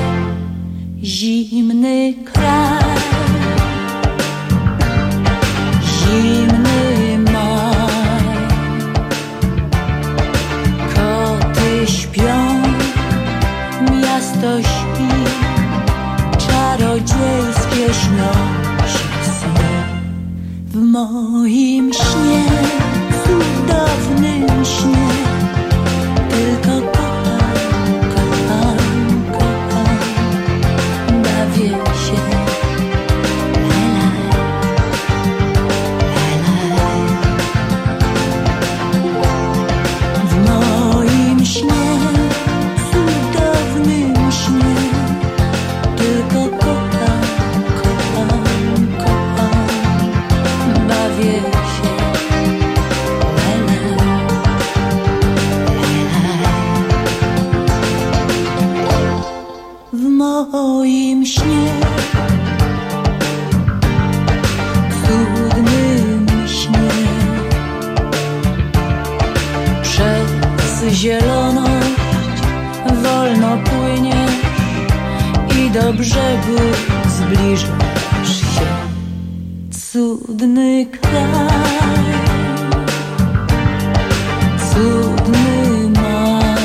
Zimny kraj, zimny maj, koty śpią, miasto śpi, czarodziejskie śnią się sny. W moim śnie, cudownym śnie, tylko kocham, kocham, kocham, bawię się. Lelaj, lelaj. W moim śnie, cudownym śnie, tylko kocham, kocham, kocham, bawię się. W moim śnie, cudnym śnie, przez zieloność wolno płyniesz i do brzegu zbliżasz się. Cudny kraj, cudny maj,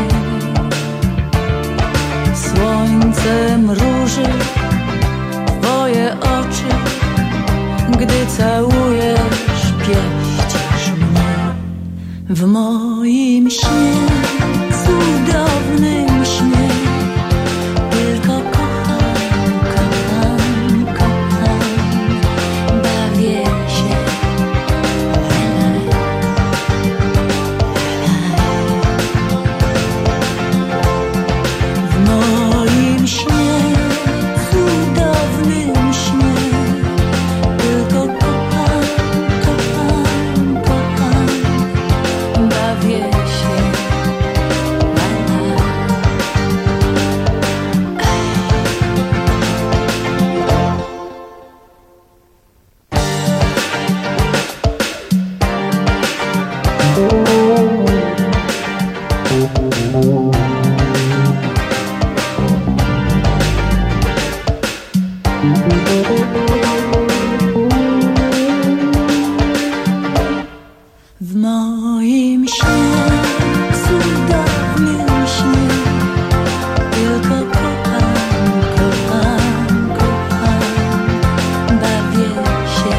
słońce mruży twoje oczy, gdy całujesz, pieścisz mnie. W moim śnie, cudownym śnie, tylko kocham, kocham, kocham, bawię się. Lelaj, lelaj. W moim śnie, cudownym śnie, tylko kocham, kocham, kocham, bawię się. W moim śnie, cudownym śnie, tylko kocham, kocham, kocham, bawię się.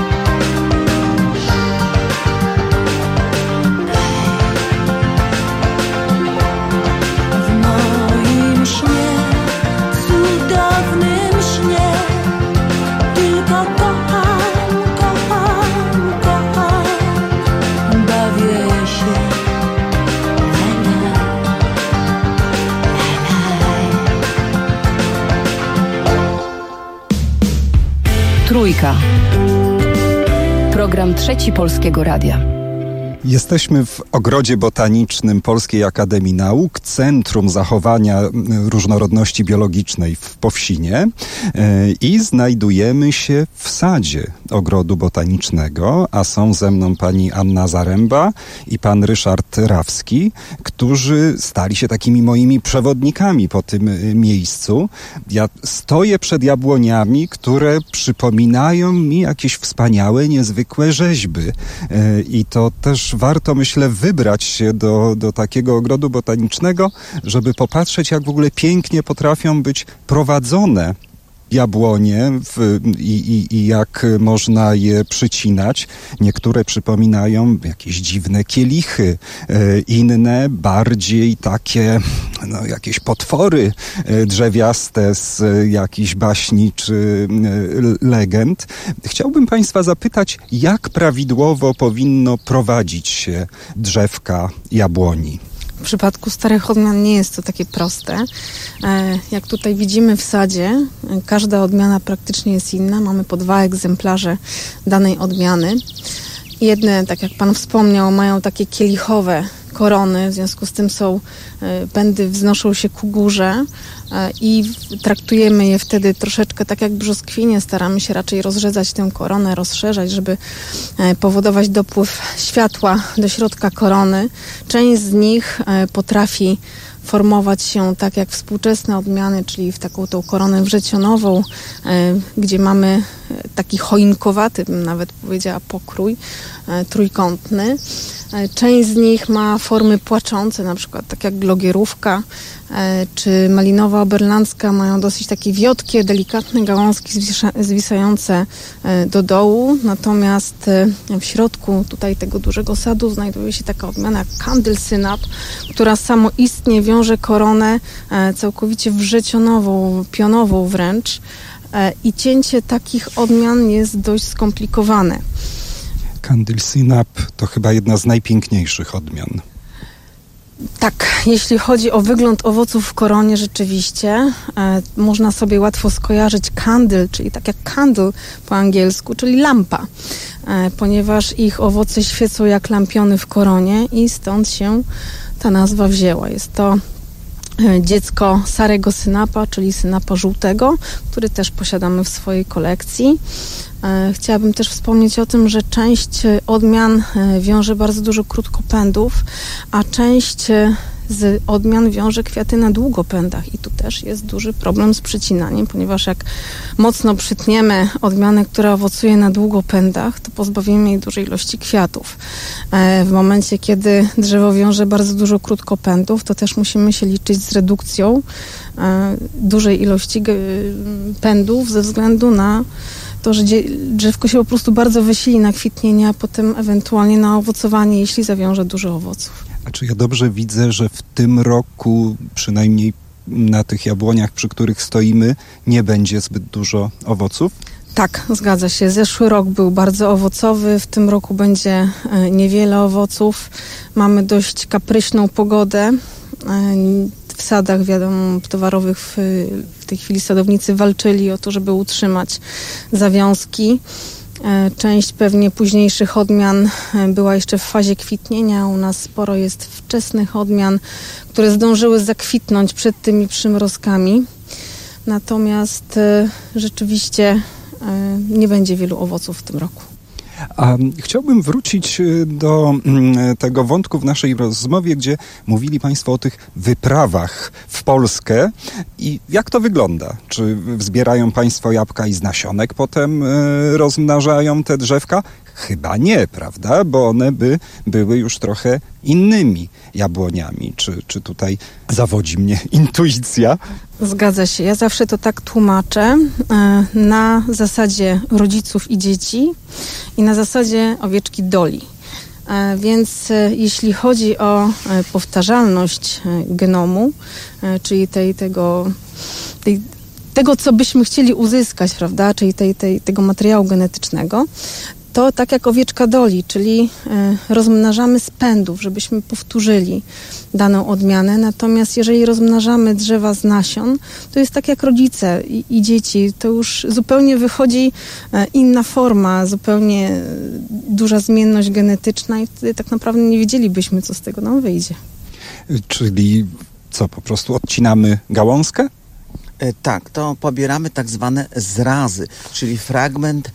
W moim śnie, cudownym śnie, tylko kocham, kocham, kocham, bawię się. Lelaj, lelaj. Trójka. Program Trzeci Polskiego Radia. Jesteśmy w Ogrodzie Botanicznym Polskiej Akademii Nauk, Centrum Zachowania Różnorodności Biologicznej w Powsinie i znajdujemy się w sadzie Ogrodu Botanicznego, a są ze mną pani Anna Zaręba i pan Ryszard Rawski, którzy stali się takimi moimi przewodnikami po tym miejscu. Ja stoję przed jabłoniami, które przypominają mi jakieś wspaniałe, niezwykłe rzeźby i to też warto, myślę, wybrać się do, do takiego ogrodu botanicznego, żeby popatrzeć, jak w ogóle pięknie potrafią być prowadzone jabłonie w, i, i, i jak można je przycinać. Niektóre przypominają jakieś dziwne kielichy, e, inne bardziej takie, no, jakieś potwory e, drzewiaste z e, jakichś baśni czy e, legend. Chciałbym państwa zapytać, jak prawidłowo powinno prowadzić się drzewka jabłoni? W przypadku starych odmian nie jest to takie proste. Jak tutaj widzimy w sadzie, każda odmiana praktycznie jest inna. Mamy po dwa egzemplarze danej odmiany. Jedne, tak jak pan wspomniał, mają takie kielichowe korony, w związku z tym są, pędy wznoszą się ku górze i traktujemy je wtedy troszeczkę tak jak brzoskwinie, staramy się raczej rozrzedzać tę koronę, rozszerzać, żeby powodować dopływ światła do środka korony. Część z nich potrafi formować się tak jak współczesne odmiany, czyli w taką tą koronę wrzecionową, gdzie mamy taki choinkowaty, bym nawet powiedziała, pokrój trójkątny. Część z nich ma formy płaczące, na przykład tak jak glogierówka czy malinowa oberlandzka, mają dosyć takie wiotkie, delikatne gałązki zwisające do dołu, natomiast w środku tutaj tego dużego sadu znajduje się taka odmiana jak Candle Synap, która samoistnie wiąże koronę całkowicie wrzecionową, pionową wręcz, i cięcie takich odmian jest dość skomplikowane. Candle Synap to chyba jedna z najpiękniejszych odmian. Tak, jeśli chodzi o wygląd owoców w koronie, rzeczywiście e, można sobie łatwo skojarzyć candle, czyli tak jak candle po angielsku, czyli lampa, e, ponieważ ich owoce świecą jak lampiony w koronie i stąd się ta nazwa wzięła. Jest to e, dziecko Sarego Synapa, czyli synapa żółtego, który też posiadamy w swojej kolekcji. Chciałabym też wspomnieć o tym, że część odmian wiąże bardzo dużo krótkopędów, a część z odmian wiąże kwiaty na długopędach i tu też jest duży problem z przycinaniem, ponieważ jak mocno przytniemy odmianę, która owocuje na długopędach, to pozbawimy jej dużej ilości kwiatów. W momencie, kiedy drzewo wiąże bardzo dużo krótkopędów, to też musimy się liczyć z redukcją dużej ilości pędów ze względu na to, że drzewko się po prostu bardzo wysili na kwitnienie, a potem ewentualnie na owocowanie, jeśli zawiąże dużo owoców. A czy ja dobrze widzę, że w tym roku, przynajmniej na tych jabłoniach, przy których stoimy, nie będzie zbyt dużo owoców? Tak, zgadza się. Zeszły rok był bardzo owocowy, w tym roku będzie niewiele owoców. Mamy dość kapryśną pogodę. W sadach, wiadomo, towarowych w, w tej chwili sadownicy walczyli o to, żeby utrzymać zawiązki. Część pewnie późniejszych odmian była jeszcze w fazie kwitnienia. U nas sporo jest wczesnych odmian, które zdążyły zakwitnąć przed tymi przymrozkami. Natomiast rzeczywiście nie będzie wielu owoców w tym roku. A chciałbym wrócić do tego wątku w naszej rozmowie, gdzie mówili Państwo o tych wyprawach w Polskę i jak to wygląda? Czy zbierają Państwo jabłka i z nasionek potem rozmnażają te drzewka? Chyba nie, prawda? Bo one by były już trochę innymi jabłoniami. Czy, czy tutaj zawodzi mnie intuicja? Zgadza się. Ja zawsze to tak tłumaczę. Na zasadzie rodziców i dzieci i na zasadzie owieczki Doli. Więc jeśli chodzi o powtarzalność genomu, czyli tej, tego, tej, tego, co byśmy chcieli uzyskać, prawda, czyli tej, tej, tego materiału genetycznego, to tak jak owieczka Doli, czyli y, rozmnażamy z pędów, żebyśmy powtórzyli daną odmianę. Natomiast jeżeli rozmnażamy drzewa z nasion, to jest tak jak rodzice i, i dzieci. To już zupełnie wychodzi y, inna forma, zupełnie y, duża zmienność genetyczna i wtedy tak naprawdę nie wiedzielibyśmy, co z tego nam wyjdzie. Czyli co, po prostu odcinamy gałązkę? Tak, to pobieramy tak zwane zrazy, czyli fragment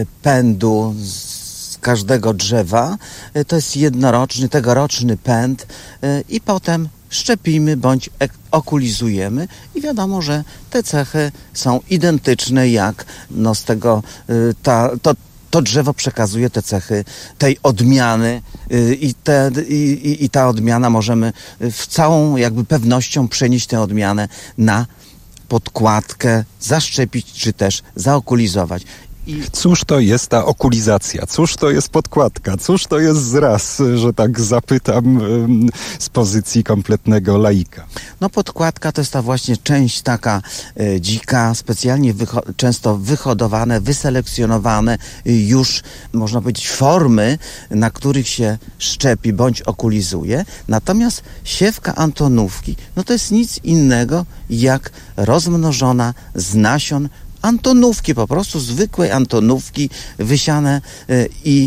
pędu z każdego drzewa. To jest jednoroczny, tegoroczny pęd i potem szczepimy bądź okulizujemy i wiadomo, że te cechy są identyczne jak no z tego ta, to To drzewo przekazuje te cechy tej odmiany i, te, i, i ta odmiana możemy w całą jakby pewnością przenieść tę odmianę na podkładkę, zaszczepić czy też zaokulizować. I cóż to jest ta okulizacja? Cóż to jest podkładka? Cóż to jest zraz, że tak zapytam z pozycji kompletnego laika? No podkładka to jest ta właśnie część taka e, dzika, specjalnie wyho- często wyhodowane, wyselekcjonowane już, można powiedzieć, formy, na których się szczepi bądź okulizuje. Natomiast siewka Antonówki, no to jest nic innego jak rozmnożona z nasion Antonówki, po prostu zwykłej Antonówki wysiane y, i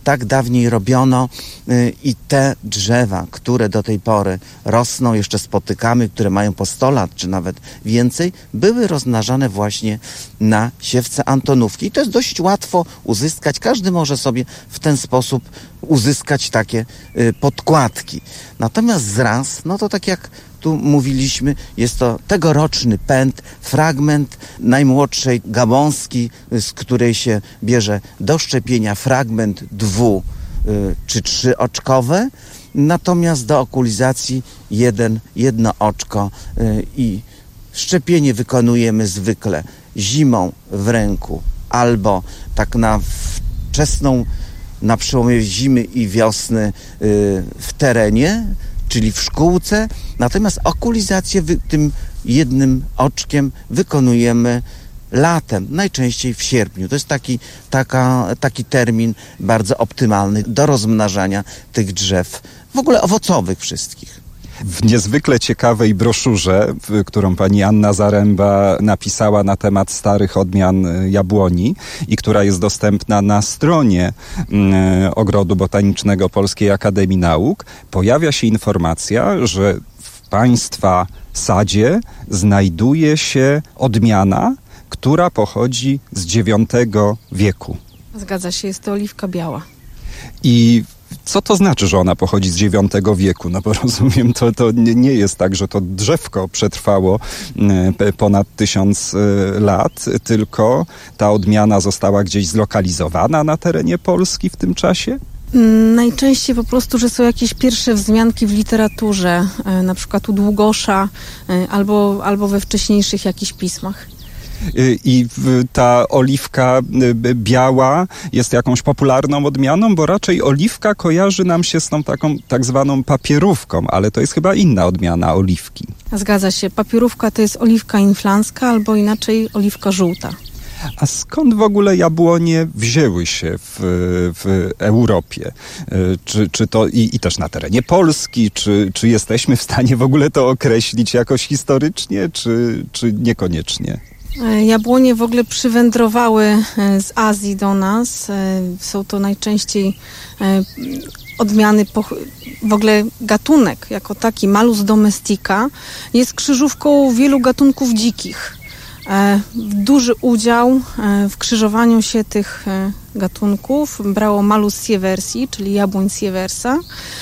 tak dawniej robiono i te drzewa, które do tej pory rosną, jeszcze spotykamy, które mają po sto lat, czy nawet więcej, były rozmnażane właśnie na siewce Antonówki. I to jest dość łatwo uzyskać. Każdy może sobie w ten sposób uzyskać takie podkładki. Natomiast zraz, no to tak jak tu mówiliśmy, jest to tegoroczny pęd, fragment najmłodszej gałązki, z której się bierze do szczepienia fragment dwu czy trzyoczkowe, natomiast do okulizacji jeden, jedno oczko i szczepienie wykonujemy zwykle zimą w ręku albo tak na wczesną, na przełomie zimy i wiosny w terenie, czyli w szkółce, natomiast okulizację wy, tym jednym oczkiem wykonujemy latem, najczęściej w sierpniu. To jest taki, taka, taki termin bardzo optymalny do rozmnażania tych drzew, w ogóle owocowych wszystkich. W niezwykle ciekawej broszurze, którą pani Anna Zaręba napisała na temat starych odmian jabłoni i która jest dostępna na stronie Ogrodu Botanicznego Polskiej Akademii Nauk, pojawia się informacja, że w państwa sadzie znajduje się odmiana, która pochodzi z dziewiątego wieku. Zgadza się, jest to oliwka biała. I co to znaczy, że ona pochodzi z dziewiątego wieku? No bo rozumiem, to, to nie jest tak, że to drzewko przetrwało ponad tysiąc lat, tylko ta odmiana została gdzieś zlokalizowana na terenie Polski w tym czasie? Najczęściej po prostu, że są jakieś pierwsze wzmianki w literaturze, na przykład u Długosza albo, albo we wcześniejszych jakichś pismach. I ta oliwka biała jest jakąś popularną odmianą, bo raczej oliwka kojarzy nam się z tą taką tak zwaną papierówką, ale to jest chyba inna odmiana oliwki. Zgadza się. Papierówka to jest oliwka inflanska albo inaczej oliwka żółta. A skąd w ogóle jabłonie wzięły się w, w Europie? Czy, czy to i, i też na terenie Polski? Czy, czy jesteśmy w stanie w ogóle to określić jakoś historycznie, czy, czy niekoniecznie? Jabłonie w ogóle przywędrowały z Azji do nas. Są to najczęściej odmiany, w ogóle gatunek jako taki, Malus domestica, jest krzyżówką wielu gatunków dzikich. Duży udział w krzyżowaniu się tych gatunków brało Malus sieversi, czyli jabłoń sieversa,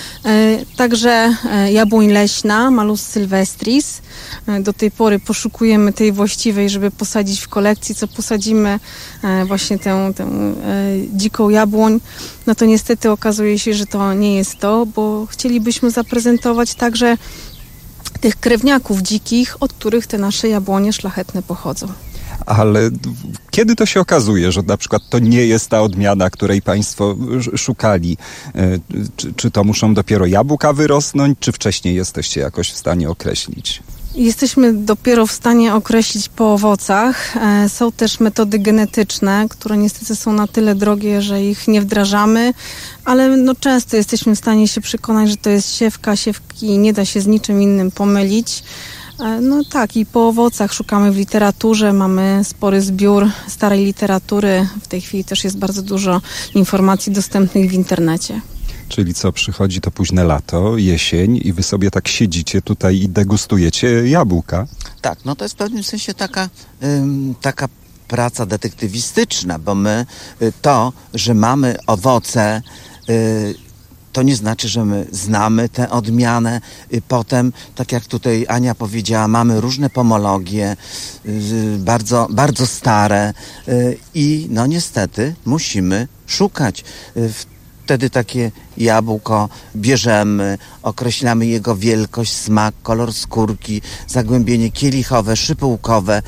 także jabłoń leśna, Malus sylvestris. Do tej pory poszukujemy tej właściwej, żeby posadzić w kolekcji. Co posadzimy właśnie tę, tę dziką jabłoń, no to niestety okazuje się, że to nie jest to, bo chcielibyśmy zaprezentować także tych krewniaków dzikich, od których te nasze jabłonie szlachetne pochodzą. Ale kiedy to się okazuje, że na przykład to nie jest ta odmiana, której państwo szukali? Czy, czy to muszą dopiero jabłka wyrosnąć, czy wcześniej jesteście jakoś w stanie określić? Jesteśmy dopiero w stanie określić po owocach. Są też metody genetyczne, które niestety są na tyle drogie, że ich nie wdrażamy, ale no często jesteśmy w stanie się przekonać, że to jest siewka. Siewki nie da się z niczym innym pomylić. No tak, i po owocach szukamy w literaturze, mamy spory zbiór starej literatury. W tej chwili też jest bardzo dużo informacji dostępnych w internecie. Czyli co, przychodzi to późne lato, jesień i wy sobie tak siedzicie tutaj i degustujecie jabłka? Tak, no to jest w pewnym sensie taka, ym, taka praca detektywistyczna, bo my y, to, że mamy owoce, y, to nie znaczy, że my znamy tę odmianę. Y, potem, tak jak tutaj Ania powiedziała, mamy różne pomologie, y, bardzo, bardzo stare y, i no niestety musimy szukać y, w Wtedy takie jabłko bierzemy, określamy jego wielkość, smak, kolor skórki, zagłębienie kielichowe, szypułkowe.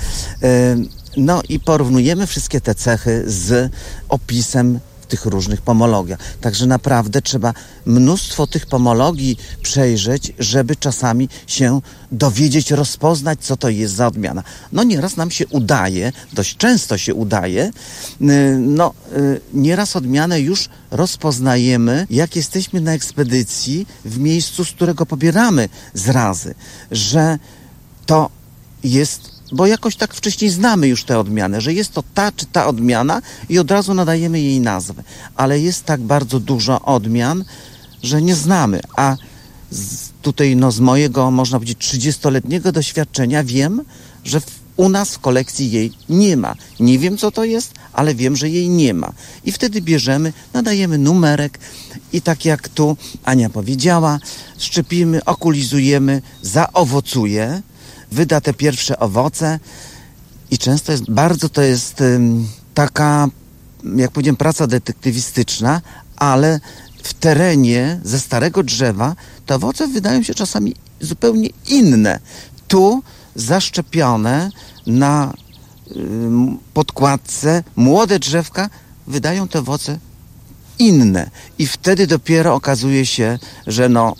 No i porównujemy wszystkie te cechy z opisem w tych różnych pomologiach. Także naprawdę trzeba mnóstwo tych pomologii przejrzeć, żeby czasami się dowiedzieć, rozpoznać, co to jest za odmiana. No nieraz nam się udaje, dość często się udaje, no nieraz odmianę już rozpoznajemy, jak jesteśmy na ekspedycji w miejscu, z którego pobieramy zrazy, że to jest bo jakoś tak wcześniej znamy już tę odmianę, że jest to ta czy ta odmiana i od razu nadajemy jej nazwę. Ale jest tak bardzo dużo odmian, że nie znamy. A z, tutaj no, z mojego, można powiedzieć, trzydziestoletniego doświadczenia wiem, że w, u nas w kolekcji jej nie ma. Nie wiem, co to jest, ale wiem, że jej nie ma. I wtedy bierzemy, nadajemy numerek i tak jak tu Ania powiedziała, szczepimy, okulizujemy, zaowocuje, wyda te pierwsze owoce i często jest, bardzo to jest um, taka, jak powiedziałem, praca detektywistyczna, ale w terenie ze starego drzewa te owoce wydają się czasami zupełnie inne. Tu zaszczepione na y, podkładce młode drzewka wydają te owoce inne i wtedy dopiero okazuje się, że no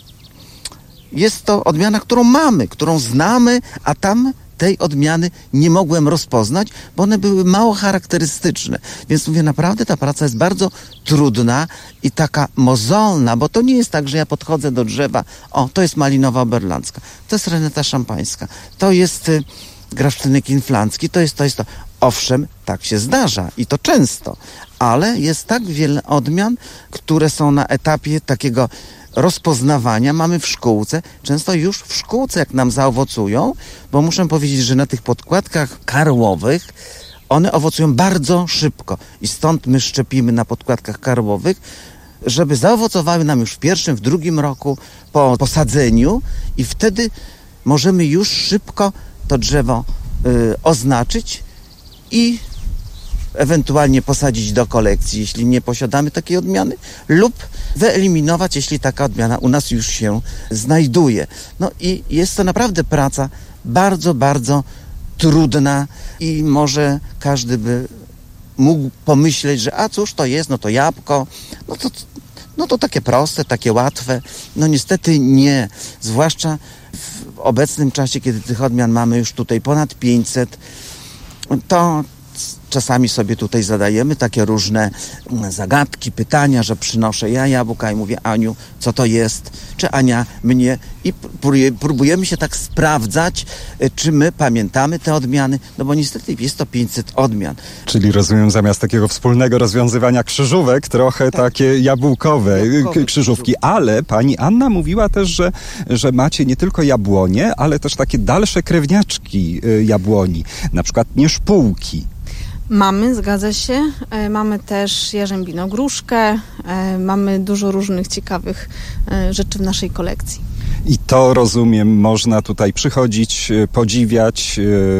jest to odmiana, którą mamy, którą znamy, a tam tej odmiany nie mogłem rozpoznać, bo one były mało charakterystyczne. Więc mówię, naprawdę ta praca jest bardzo trudna i taka mozolna, bo to nie jest tak, że ja podchodzę do drzewa, o, to jest malinowa oberlandzka, to jest reneta szampańska, to jest y, graszczynek inflancki, to jest to, jest to. Owszem, tak się zdarza i to często, ale jest tak wiele odmian, które są na etapie takiego rozpoznawania mamy w szkółce, często już w szkółce, jak nam zaowocują, bo muszę powiedzieć, że na tych podkładkach karłowych one owocują bardzo szybko i stąd my szczepimy na podkładkach karłowych, żeby zaowocowały nam już w pierwszym, w drugim roku po posadzeniu i wtedy możemy już szybko to drzewo y, oznaczyć i ewentualnie posadzić do kolekcji, jeśli nie posiadamy takiej odmiany, lub wyeliminować, jeśli taka odmiana u nas już się znajduje. No i jest to naprawdę praca bardzo, bardzo trudna i może każdy by mógł pomyśleć, że a cóż to jest, no to jabłko, no to, no to takie proste, takie łatwe. No niestety nie, zwłaszcza w obecnym czasie, kiedy tych odmian mamy już tutaj ponad pięćset, to czasami sobie tutaj zadajemy takie różne zagadki, pytania, że przynoszę ja jabłka i mówię, Aniu, co to jest? Czy Ania mnie? I próbujemy się tak sprawdzać, czy my pamiętamy te odmiany, no bo niestety jest to pięćset odmian. Czyli rozumiem, zamiast takiego wspólnego rozwiązywania krzyżówek, trochę tak. takie jabłkowe, jabłkowe krzyżówki. Ale pani Anna mówiła też, że, że macie nie tylko jabłonie, ale też takie dalsze krewniaczki jabłoni, na przykład nieszpółki. Mamy, zgadza się. E, mamy też jarzębinogróżkę. E, mamy dużo różnych ciekawych e, rzeczy w naszej kolekcji. I to, rozumiem, można tutaj przychodzić, podziwiać,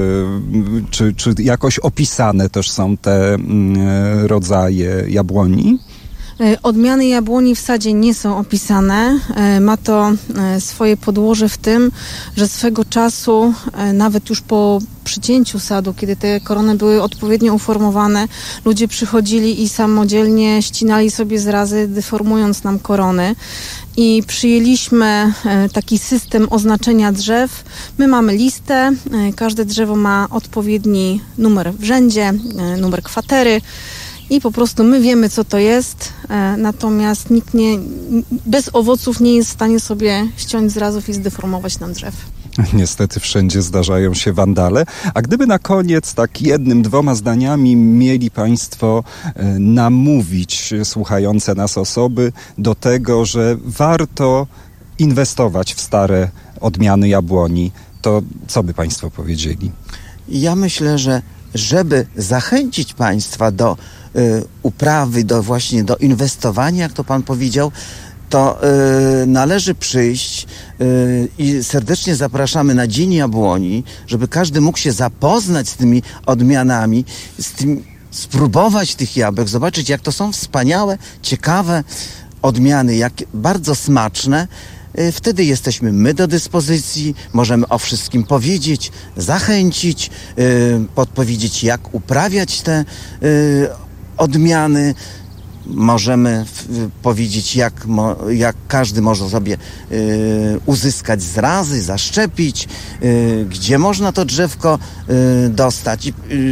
e, czy, czy jakoś opisane też są te e, rodzaje jabłoni? Odmiany jabłoni w sadzie nie są opisane. Ma to swoje podłoże w tym, że swego czasu, nawet już po przycięciu sadu, kiedy te korony były odpowiednio uformowane, ludzie przychodzili i samodzielnie ścinali sobie zrazy, deformując nam korony. I przyjęliśmy taki system oznaczenia drzew. My mamy listę, każde drzewo ma odpowiedni numer w rzędzie, numer kwatery. I po prostu my wiemy, co to jest, e, natomiast nikt nie, bez owoców nie jest w stanie sobie ściąć zrazów i zdeformować nam drzew. Niestety wszędzie zdarzają się wandale. A gdyby na koniec tak jednym, dwoma zdaniami mieli państwo e, namówić słuchające nas osoby do tego, że warto inwestować w stare odmiany jabłoni, to co by państwo powiedzieli? Ja myślę, że żeby zachęcić państwa do y, uprawy, do właśnie do inwestowania, jak to pan powiedział, to y, należy przyjść y, i serdecznie zapraszamy na Dzień Jabłoni, żeby każdy mógł się zapoznać z tymi odmianami, z tym, spróbować tych jabłek, zobaczyć, jak to są wspaniałe, ciekawe odmiany, jak bardzo smaczne. Wtedy jesteśmy my do dyspozycji, możemy o wszystkim powiedzieć, zachęcić, yy, podpowiedzieć, jak uprawiać te yy, odmiany. Możemy w, powiedzieć, jak, mo, jak każdy może sobie yy, uzyskać zrazy, zaszczepić, yy, gdzie można to drzewko yy, dostać. Yy,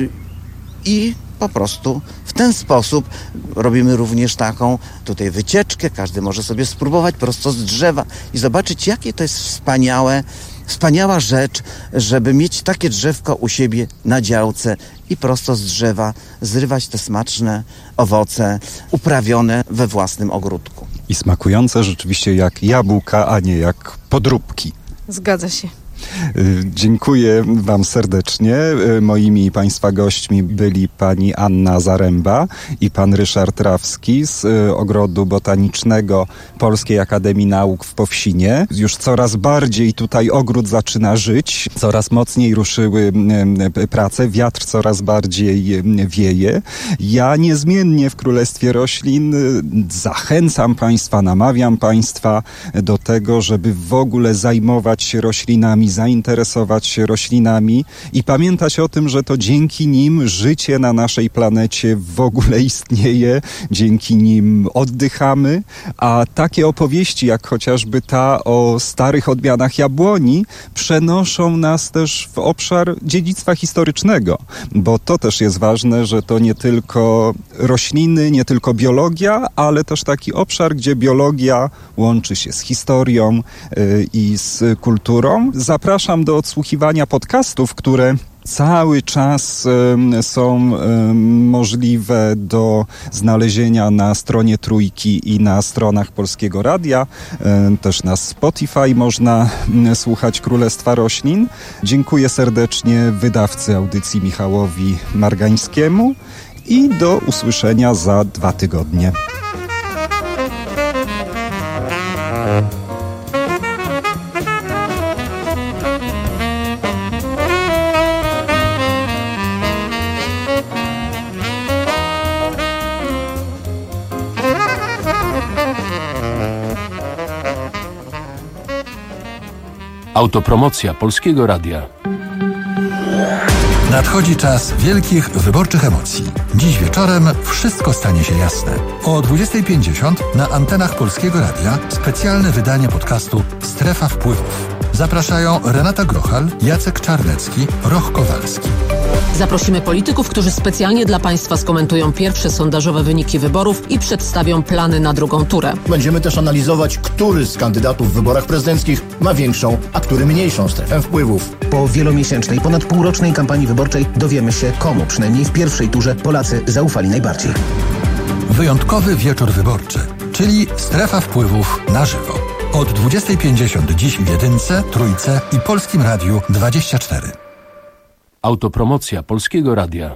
I po prostu w ten sposób robimy również taką tutaj wycieczkę. Każdy może sobie spróbować prosto z drzewa i zobaczyć, jakie to jest wspaniałe wspaniała rzecz, żeby mieć takie drzewko u siebie na działce i prosto z drzewa zrywać te smaczne owoce uprawione we własnym ogródku. I smakujące rzeczywiście jak jabłka, a nie jak podróbki. Zgadza się. Dziękuję Wam serdecznie. Moimi Państwa gośćmi byli pani Anna Zaręba i pan Ryszard Rawski z Ogrodu Botanicznego Polskiej Akademii Nauk w Powsinie. Już coraz bardziej tutaj ogród zaczyna żyć, coraz mocniej ruszyły prace, wiatr coraz bardziej wieje. Ja niezmiennie w Królestwie Roślin zachęcam Państwa, namawiam Państwa do tego, żeby w ogóle zajmować się roślinami, zainteresować się roślinami i pamiętać o tym, że to dzięki nim życie na naszej planecie w ogóle istnieje, dzięki nim oddychamy, a takie opowieści jak chociażby ta o starych odmianach jabłoni przenoszą nas też w obszar dziedzictwa historycznego, bo to też jest ważne, że to nie tylko rośliny, nie tylko biologia, ale też taki obszar, gdzie biologia łączy się z historią yy, i z kulturą. Zapraszam do odsłuchiwania podcastów, które cały czas y, są y, możliwe do znalezienia na stronie Trójki i na stronach Polskiego Radia. Y, też na Spotify można y, słuchać Królestwa Roślin. Dziękuję serdecznie wydawcy audycji Michałowi Margańskiemu i do usłyszenia za dwa tygodnie. Autopromocja Polskiego Radia. Nadchodzi czas wielkich wyborczych emocji. Dziś wieczorem wszystko stanie się jasne. O dwudziestej pięćdziesiąt na antenach Polskiego Radia specjalne wydanie podcastu Strefa Wpływów. Zapraszają Renata Grochal, Jacek Czarnecki, Roch Kowalski. Zaprosimy polityków, którzy specjalnie dla Państwa skomentują pierwsze sondażowe wyniki wyborów i przedstawią plany na drugą turę. Będziemy też analizować, który z kandydatów w wyborach prezydenckich ma większą, a który mniejszą strefę wpływów. Po wielomiesięcznej, ponad półrocznej kampanii wyborczej dowiemy się, komu przynajmniej w pierwszej turze Polacy zaufali najbardziej. Wyjątkowy wieczór wyborczy, czyli Strefa Wpływów na żywo. Od dwudziestej pięćdziesiąt dziś w Jedynce, Trójce i Polskim Radiu dwadzieścia cztery. Autopromocja Polskiego Radia.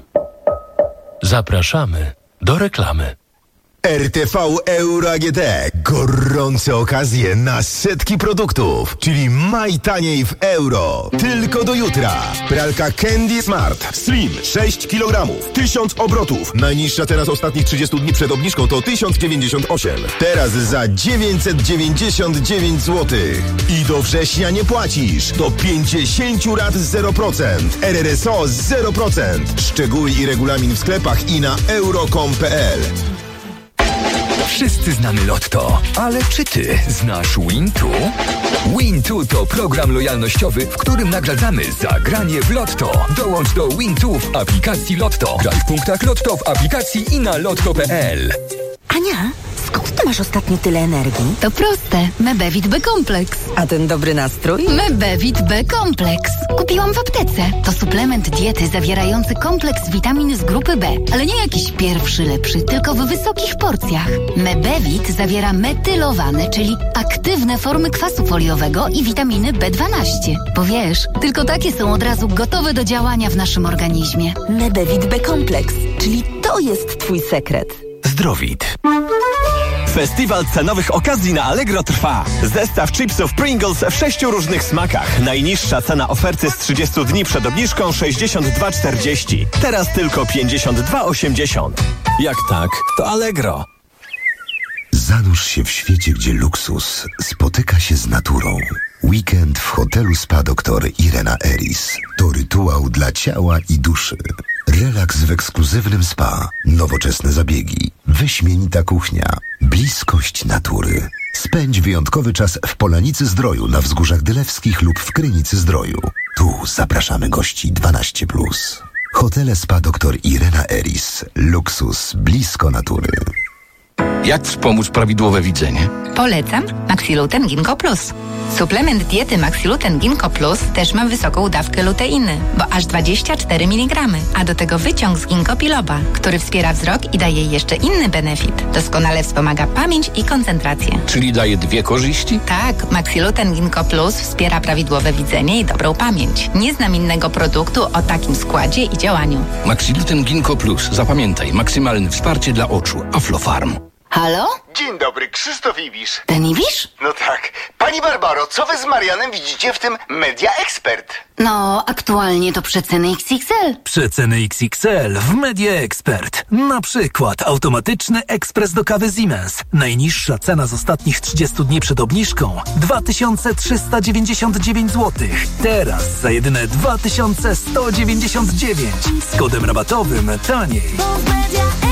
Zapraszamy do reklamy. R T V Euro A G D. Gorące okazje na setki produktów, czyli maj taniej w euro. Tylko do jutra. Pralka Candy Smart Slim sześć kilogramów, tysiąc obrotów. Najniższa teraz ostatnich trzydziestu dni przed obniżką to tysiąc dziewięćdziesiąt osiem. Teraz za dziewięćset dziewięćdziesiąt dziewięć złotych. I do września nie płacisz. Do pięćdziesięciu rat zero procent. R R S O zero procent. Szczegóły i regulamin w sklepach i na euro kropka com kropka p l. Wszyscy znamy Lotto, ale czy ty znasz Wintu? Wintu to program lojalnościowy, w którym nagradzamy za granie w Lotto. Dołącz do Wintu w aplikacji Lotto. Graj w punktach Lotto w aplikacji i na lotto kropka p l. Ania, skąd ty masz ostatnio tyle energii? To proste. Mebevit B-Kompleks. A ten dobry nastrój? Mebevit B-Kompleks. Kupiłam w aptece. To suplement diety zawierający kompleks witamin z grupy B. Ale nie jakiś pierwszy lepszy, tylko w wysokich porcjach. Mebevit zawiera metylowane, czyli aktywne formy kwasu foliowego i witaminy B dwanaście. Bo wiesz, tylko takie są od razu gotowe do działania w naszym organizmie. Mebevit B-Kompleks, czyli to jest twój sekret. Zdrowit. Festiwal cenowych okazji na Allegro trwa. Zestaw chipsów Pringles w sześciu różnych smakach. Najniższa cena oferty z trzydziestu dni przed obniżką sześćdziesiąt dwa czterdzieści. Teraz tylko pięćdziesiąt dwa osiemdziesiąt. Jak tak, to Allegro. Zanurz się w świecie, gdzie luksus spotyka się z naturą. Weekend w hotelu Spa Doktor Irena Eris to rytuał dla ciała i duszy. Relaks w ekskluzywnym spa, nowoczesne zabiegi, wyśmienita kuchnia, bliskość natury. Spędź wyjątkowy czas w Polanicy Zdroju na Wzgórzach Dylewskich lub w Krynicy Zdroju. Tu zapraszamy gości dwanaście plus. Hotele Spa Doktor Irena Eris. Luksus blisko natury. Jak wspomóc prawidłowe widzenie? Polecam Maxiluten Ginkgo Plus. Suplement diety Maxiluten Ginkgo Plus też ma wysoką dawkę luteiny, bo aż dwadzieścia cztery miligramy, a do tego wyciąg z ginkgo biloba, który wspiera wzrok i daje jeszcze inny benefit. Doskonale wspomaga pamięć i koncentrację. Czyli daje dwie korzyści? Tak, Maxiluten Ginkgo Plus wspiera prawidłowe widzenie i dobrą pamięć. Nie znam innego produktu o takim składzie i działaniu. Maxiluten Ginkgo Plus. Zapamiętaj, maksymalne wsparcie dla oczu. Aflofarm. Halo? Dzień dobry, Krzysztof Iwisz. Ten Iwisz? No tak. Pani Barbaro, co wy z Marianem widzicie w tym Media Expert? No, aktualnie to przeceny X X L. Przeceny X X L w Media Expert. Na przykład automatyczny ekspres do kawy Siemens. Najniższa cena z ostatnich trzydziestu dni przed obniżką dwa tysiące trzysta dziewięćdziesiąt dziewięć złotych. Teraz za jedyne dwa tysiące sto dziewięćdziesiąt dziewięć. Z kodem rabatowym taniej.